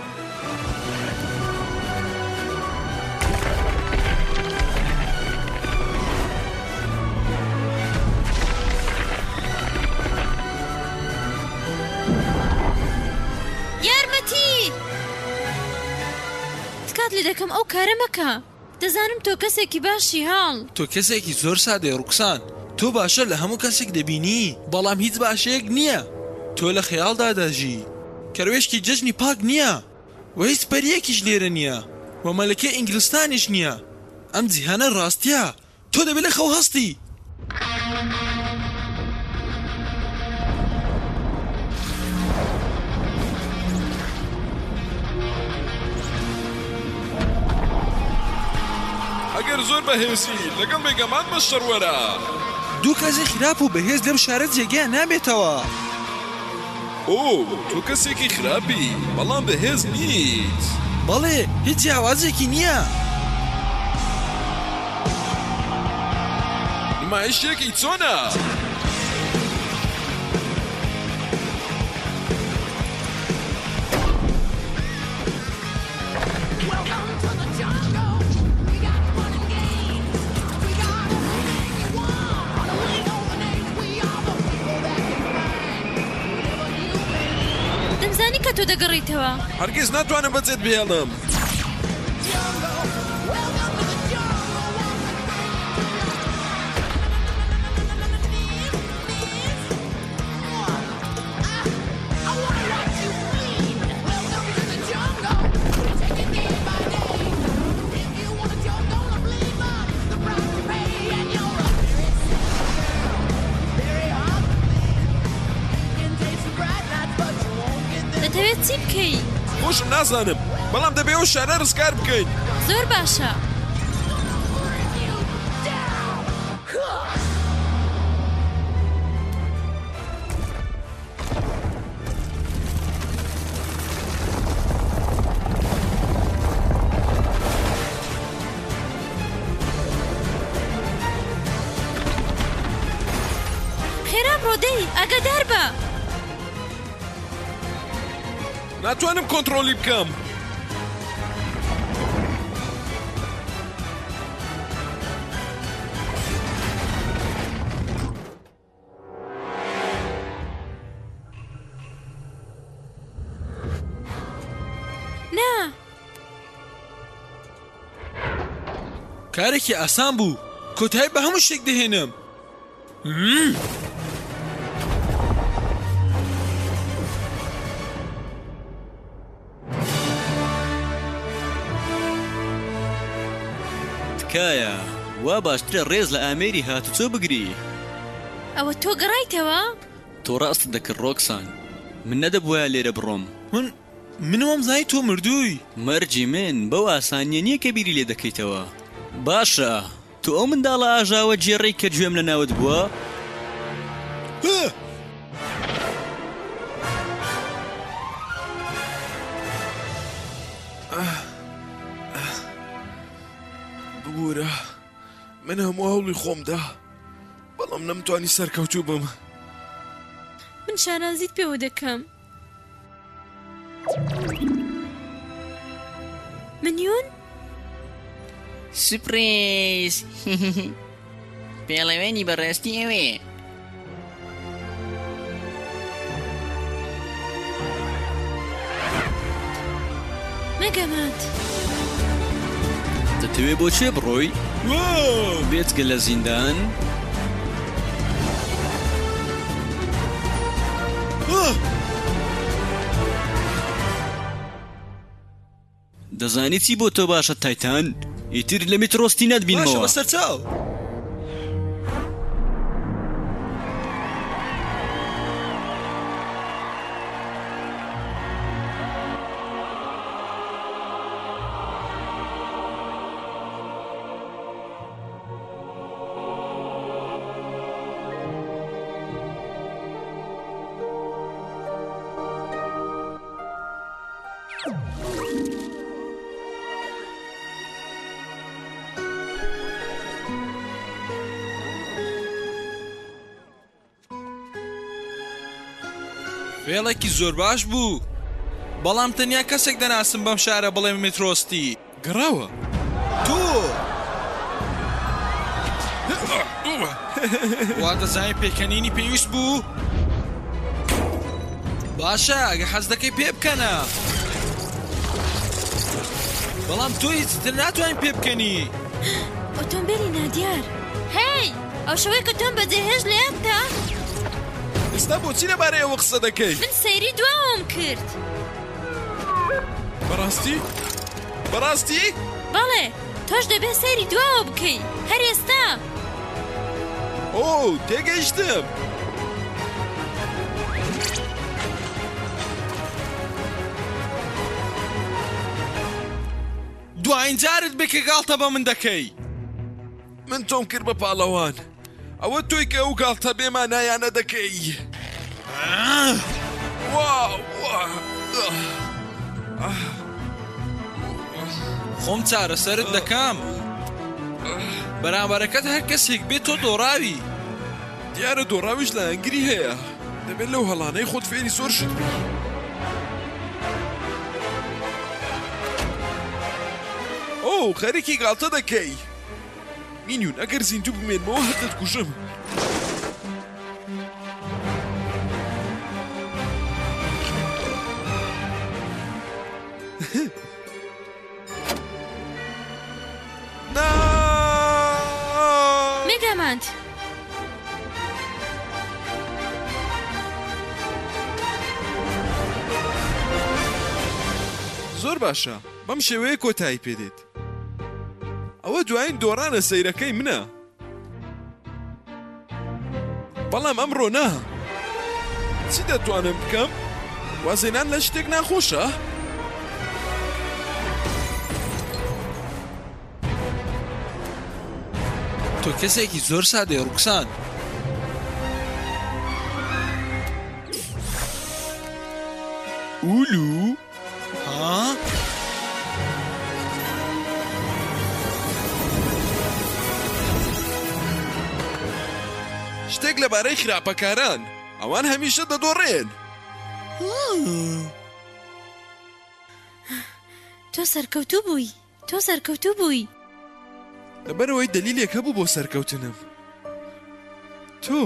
یارمەتی تکات لێ دەکەم ئەو کارە مەکە دەزانم تۆ کەسێکی باشی هاڵ تۆ کەسێکی زۆر سادەی ڕوکسان تۆ باشە لە هەموو کەسێک دەبینی بەڵام هیچ باشەیەک نییە تۆ لە خەیاڵدا دەژی کەروێشکی جەژنی پاک نییە و هیچ پەریەکیش لێرە نییە و مەلەکەی ئینگلستانیش نییە ئەم جیهانە ڕاستیە تۆ دەبێت لە خەو هەستی ئەگەر زۆر بەهێزی لەگەڵ مێگەمان بەشەڕوەرە دوو کەسێک خراپ و بەهێز لەم شارە جێگە نابێتەوە ئۆ تۆ کەسێکی خراپی بەڵام بەهێز نیت بەڵێ هیچ جیاوازێکی نییە نمایشێکی چۆنە دەمزانی کە تۆ دەگەڕیتەوە هەرگیز ناتوانم بەجێت بهێڵم دەتەوێت چی بکەی؟ خۆشم نازانم بەڵام دەبێ ئەو شارە ڕزگار بکەین زۆر باشە ئاگادار بە ناتوانم کۆنتڕۆلی بکەم. نا کارێکی ئاسان بوو کۆتایی بە هەموو شتێک دەهێنم. تکایە وا باشترە ڕێز لە ئامێری هاتوچۆ بگری. ئەوە تۆ گەڕایتەوە؟ تۆ ڕاست دەکرد ڕۆکسان، من نەدەبووە لێرە بڕۆم. من منوەم زای تۆ مردووی. مەرجی من بەو ئاسانیە نییە کە بیری لێ دەکەیتەوە. باشە تو ئەو منداڵە ئاژاوە جێڕێی کە گوێم لە ناوت بووە؟ ببوورە من هەموو هەوڵی خۆمدا بەڵام نەمتوانی سەرکەوتوو بم. من شارازیت پێوە دەکەم. منیون؟ سپریز پێڵەوێنی بەڕێستی ئەوێ. مەگەمات دەتەوێ بۆچێ بڕۆی؟ بێچگە لە زیندان؟ دەزانی چی بۆ تۆ باشە تایتان؟ ئیتر لە میترۆستی نەتبینمەوە. باشە بەسەر چاو. فێڵێکی زۆر باش بوو بەڵام تەنیا کەسێک دەناسم بەم شارە بڵێ میترۆستی گەڕاوە. تۆ وا دەزانین پێکەنینی پێویست بوو؟ باشە ئەگە حەز دەکەی پێ بکەنە بەڵام تۆ هیچتر ناتوانین پێ بکەنی. ئۆتۆمبیلی نادیار. هەی ئەو شەوەی کە تۆم بەجێهێژ لێیانتە؟ ئێستا بۆچی لەبارەی ئەوە قسە دەکەی؟ من سەیری دواوم کرد. بەڕاستی؟ بەڕاستی؟ بەڵێ تۆش دەبێت سەیری دواوە بکەی هەر ئێستا. ئۆ تێگەیشتم. دوایین جارت بکە گاڵتە بە من دەکەی. من تۆم کرد بە پاڵەوان ئەوە تۆی کە ئەو گاڵتە بێمان نایانە دەکەی. خۆم چارە سەرت دەکەم بەرامبەرەکەت هەر کەسێک بێت تۆ دۆڕاوی. دیارە دۆڕاویش لە ئەنگری هەیە دەبێت لەو هەڵانەی خۆت فێری زۆر شت بی. ئۆ خەریکی گاڵتە دەکەی. مینیون ئەگەر زیندوو بمێنمەوە هەر دەتکوژم. مێگامانت زۆر باشە بەم شێوەیە کۆتایی پێدێت. ئەوە دوایین دۆڕانە سەیرەکەی منە بەڵام ئەمڕۆ نا. چی دەتوانم بکەم؟ وازێنان لە شتێک ناخۆشە؟ تۆ کەسێکی زۆر سادەی ڕوکسان. ئولو ها؟ شتێک لەبارەی خراپەکاران ئەوان هەمیشە دەدۆڕێن. تۆ سەرکەوتوو بووی تۆ سەرکەوتوو بووی لەبەرەوەی دەلیلێک هەبوو بۆ سەرکەوتنم. تۆ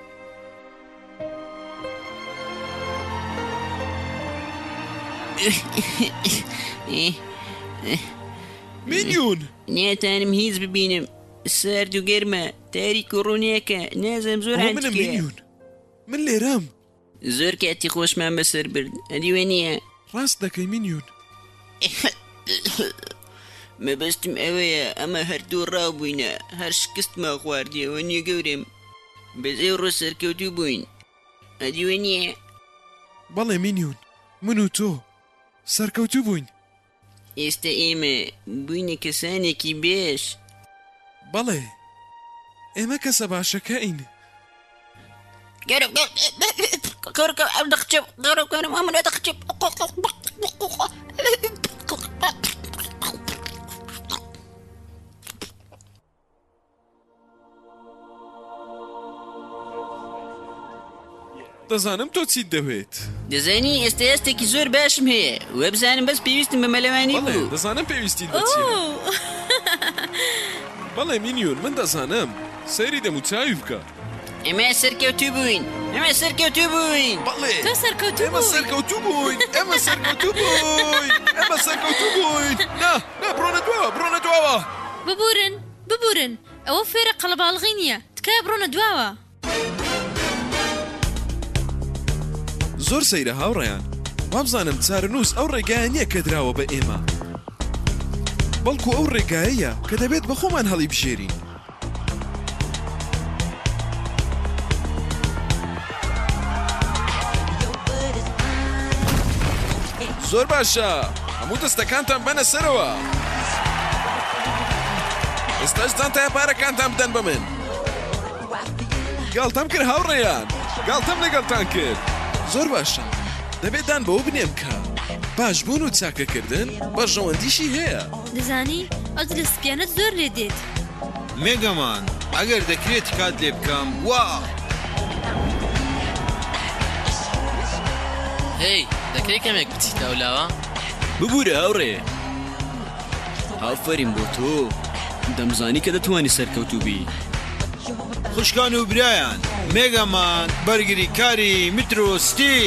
مینیون ناتانم هیچ ببینم، سارد و گەرمە، تاریک و ڕوونیەکە، نازم زۆر منم مینیون، من لێرەم. زۆر کاتی خۆشمان بەسەر برد، ئەدیوە نییە؟ ڕاست دەکەی مینیون. مەبەستم ئەوەیە ئەمە هەردوو ڕاوبووینە، هەر شکستمە خواردیەوە نییە گەورم، بەزێ ڕۆ سەرکەوتوو بووین، ئەدیوە نییە؟ بەڵێ مینیون، من و تۆ سەرکەوتوو بووین. ئێستا ئێمە بووینە کەسانێکی بێش. بەڵێ ئێمە کەسە باشەکەین. دەزانم تۆ چیت دەوێت. دەزانی ئێستا ئێستێکی زۆر باشم هەیە، وە بزانم بەس پێویستم بە مەلەوانی بوو. دەزانم پێویستی بەچیە. بەڵێ مینیون، من دەزانم، سەیری دەموچاوی بکە. ئێمە سەرکەوتوو بووین، ئێمە سەرکەوتوو بووین. بەڵێ تۆ سەرکەوتوو ئێمە سەرکەوتوو بووین، ئێمە سەرکەوتوو بووین، ئێمە سەرکەوتوو بووین. نا نا بڕۆنە دواوە، بڕۆنە دواوە. ببورن ببورن، ئەوە فێرە قەڵەباڵغی نییە، تکایە بڕۆنە دواوە. زۆر سەیرە هاوڕێیان، وابزانم چارەنووس ئەو ڕێگایە نییە کە دراوە بە ئێمە، بەڵکو ئەو ڕێگایەیە کە دەبێت بە خۆمان هەڵی بژێرین. زۆر باشە، هەموو دەستەکانتان بەنە سەرەوە. ئێستاش جانتایە پارەکانتان بدەن بە من. گاڵتەم کرد هاوڕێیان، گاڵتەم لەگەڵتان کرد. زۆر باشە، دەبێت دان بەوە بنێم کە باش بوون و چاکەکردن بەڕژەوەندیشی هەیە. دەزانی ئەو لە سپیانت زۆر لێ دێت. مێگەمان ئەگەر دەکرێت کات لێ بکەم وا. هەی دەکرێت کەمێک بچیتە ئەولاوە؟ ببوورە هاوڕێ، ئافەرین بۆ تۆ، دەمزانی کە دەتوانی سەرکەوتوو بی. خوشکان و برایان، مێگەمان بەرگری کاری میترۆستی.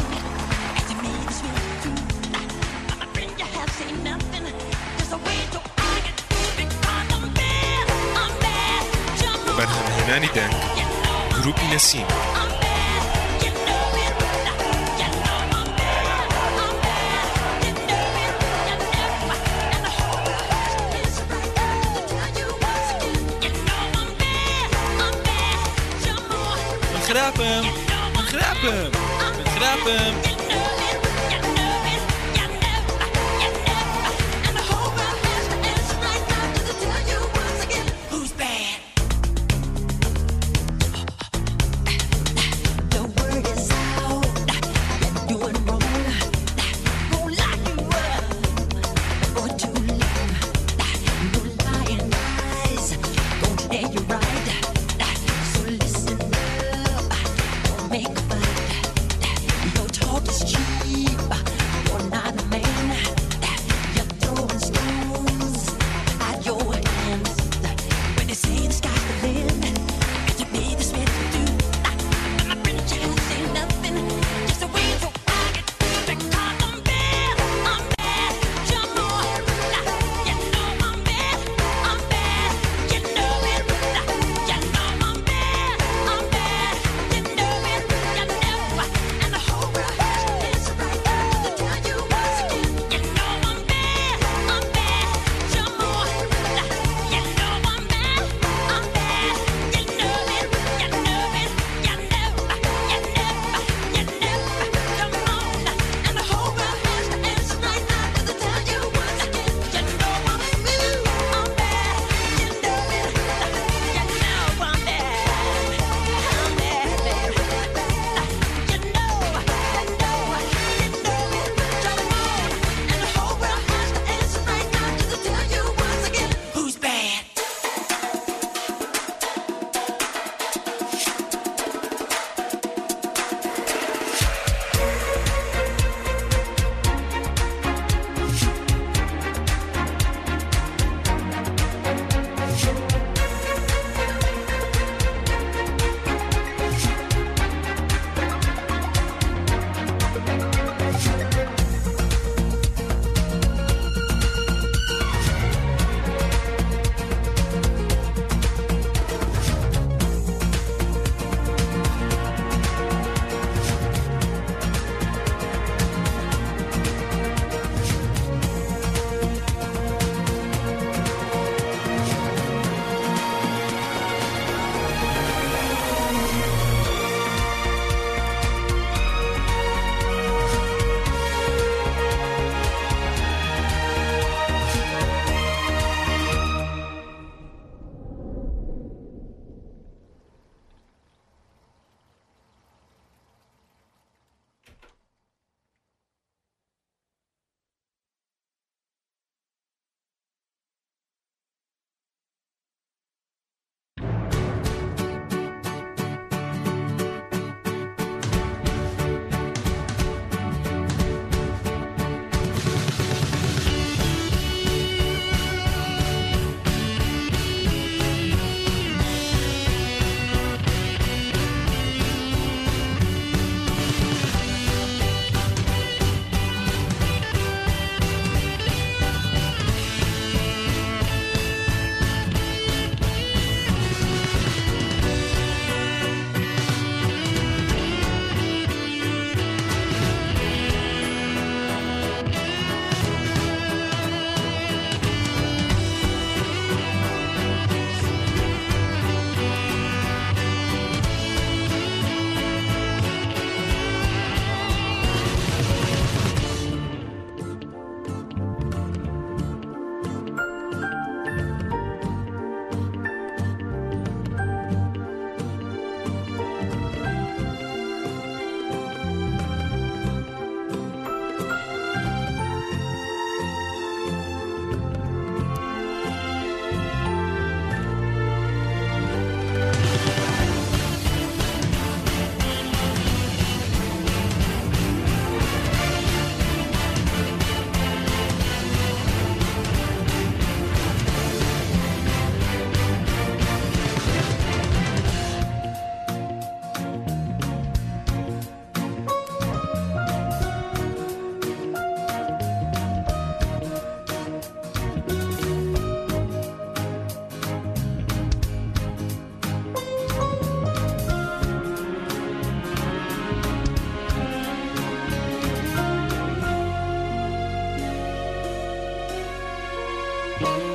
بەرهەمهێنانی دەنگ گروپی نەسیم. خراپم خراپم خراپم Make a fight. Don't talk بێ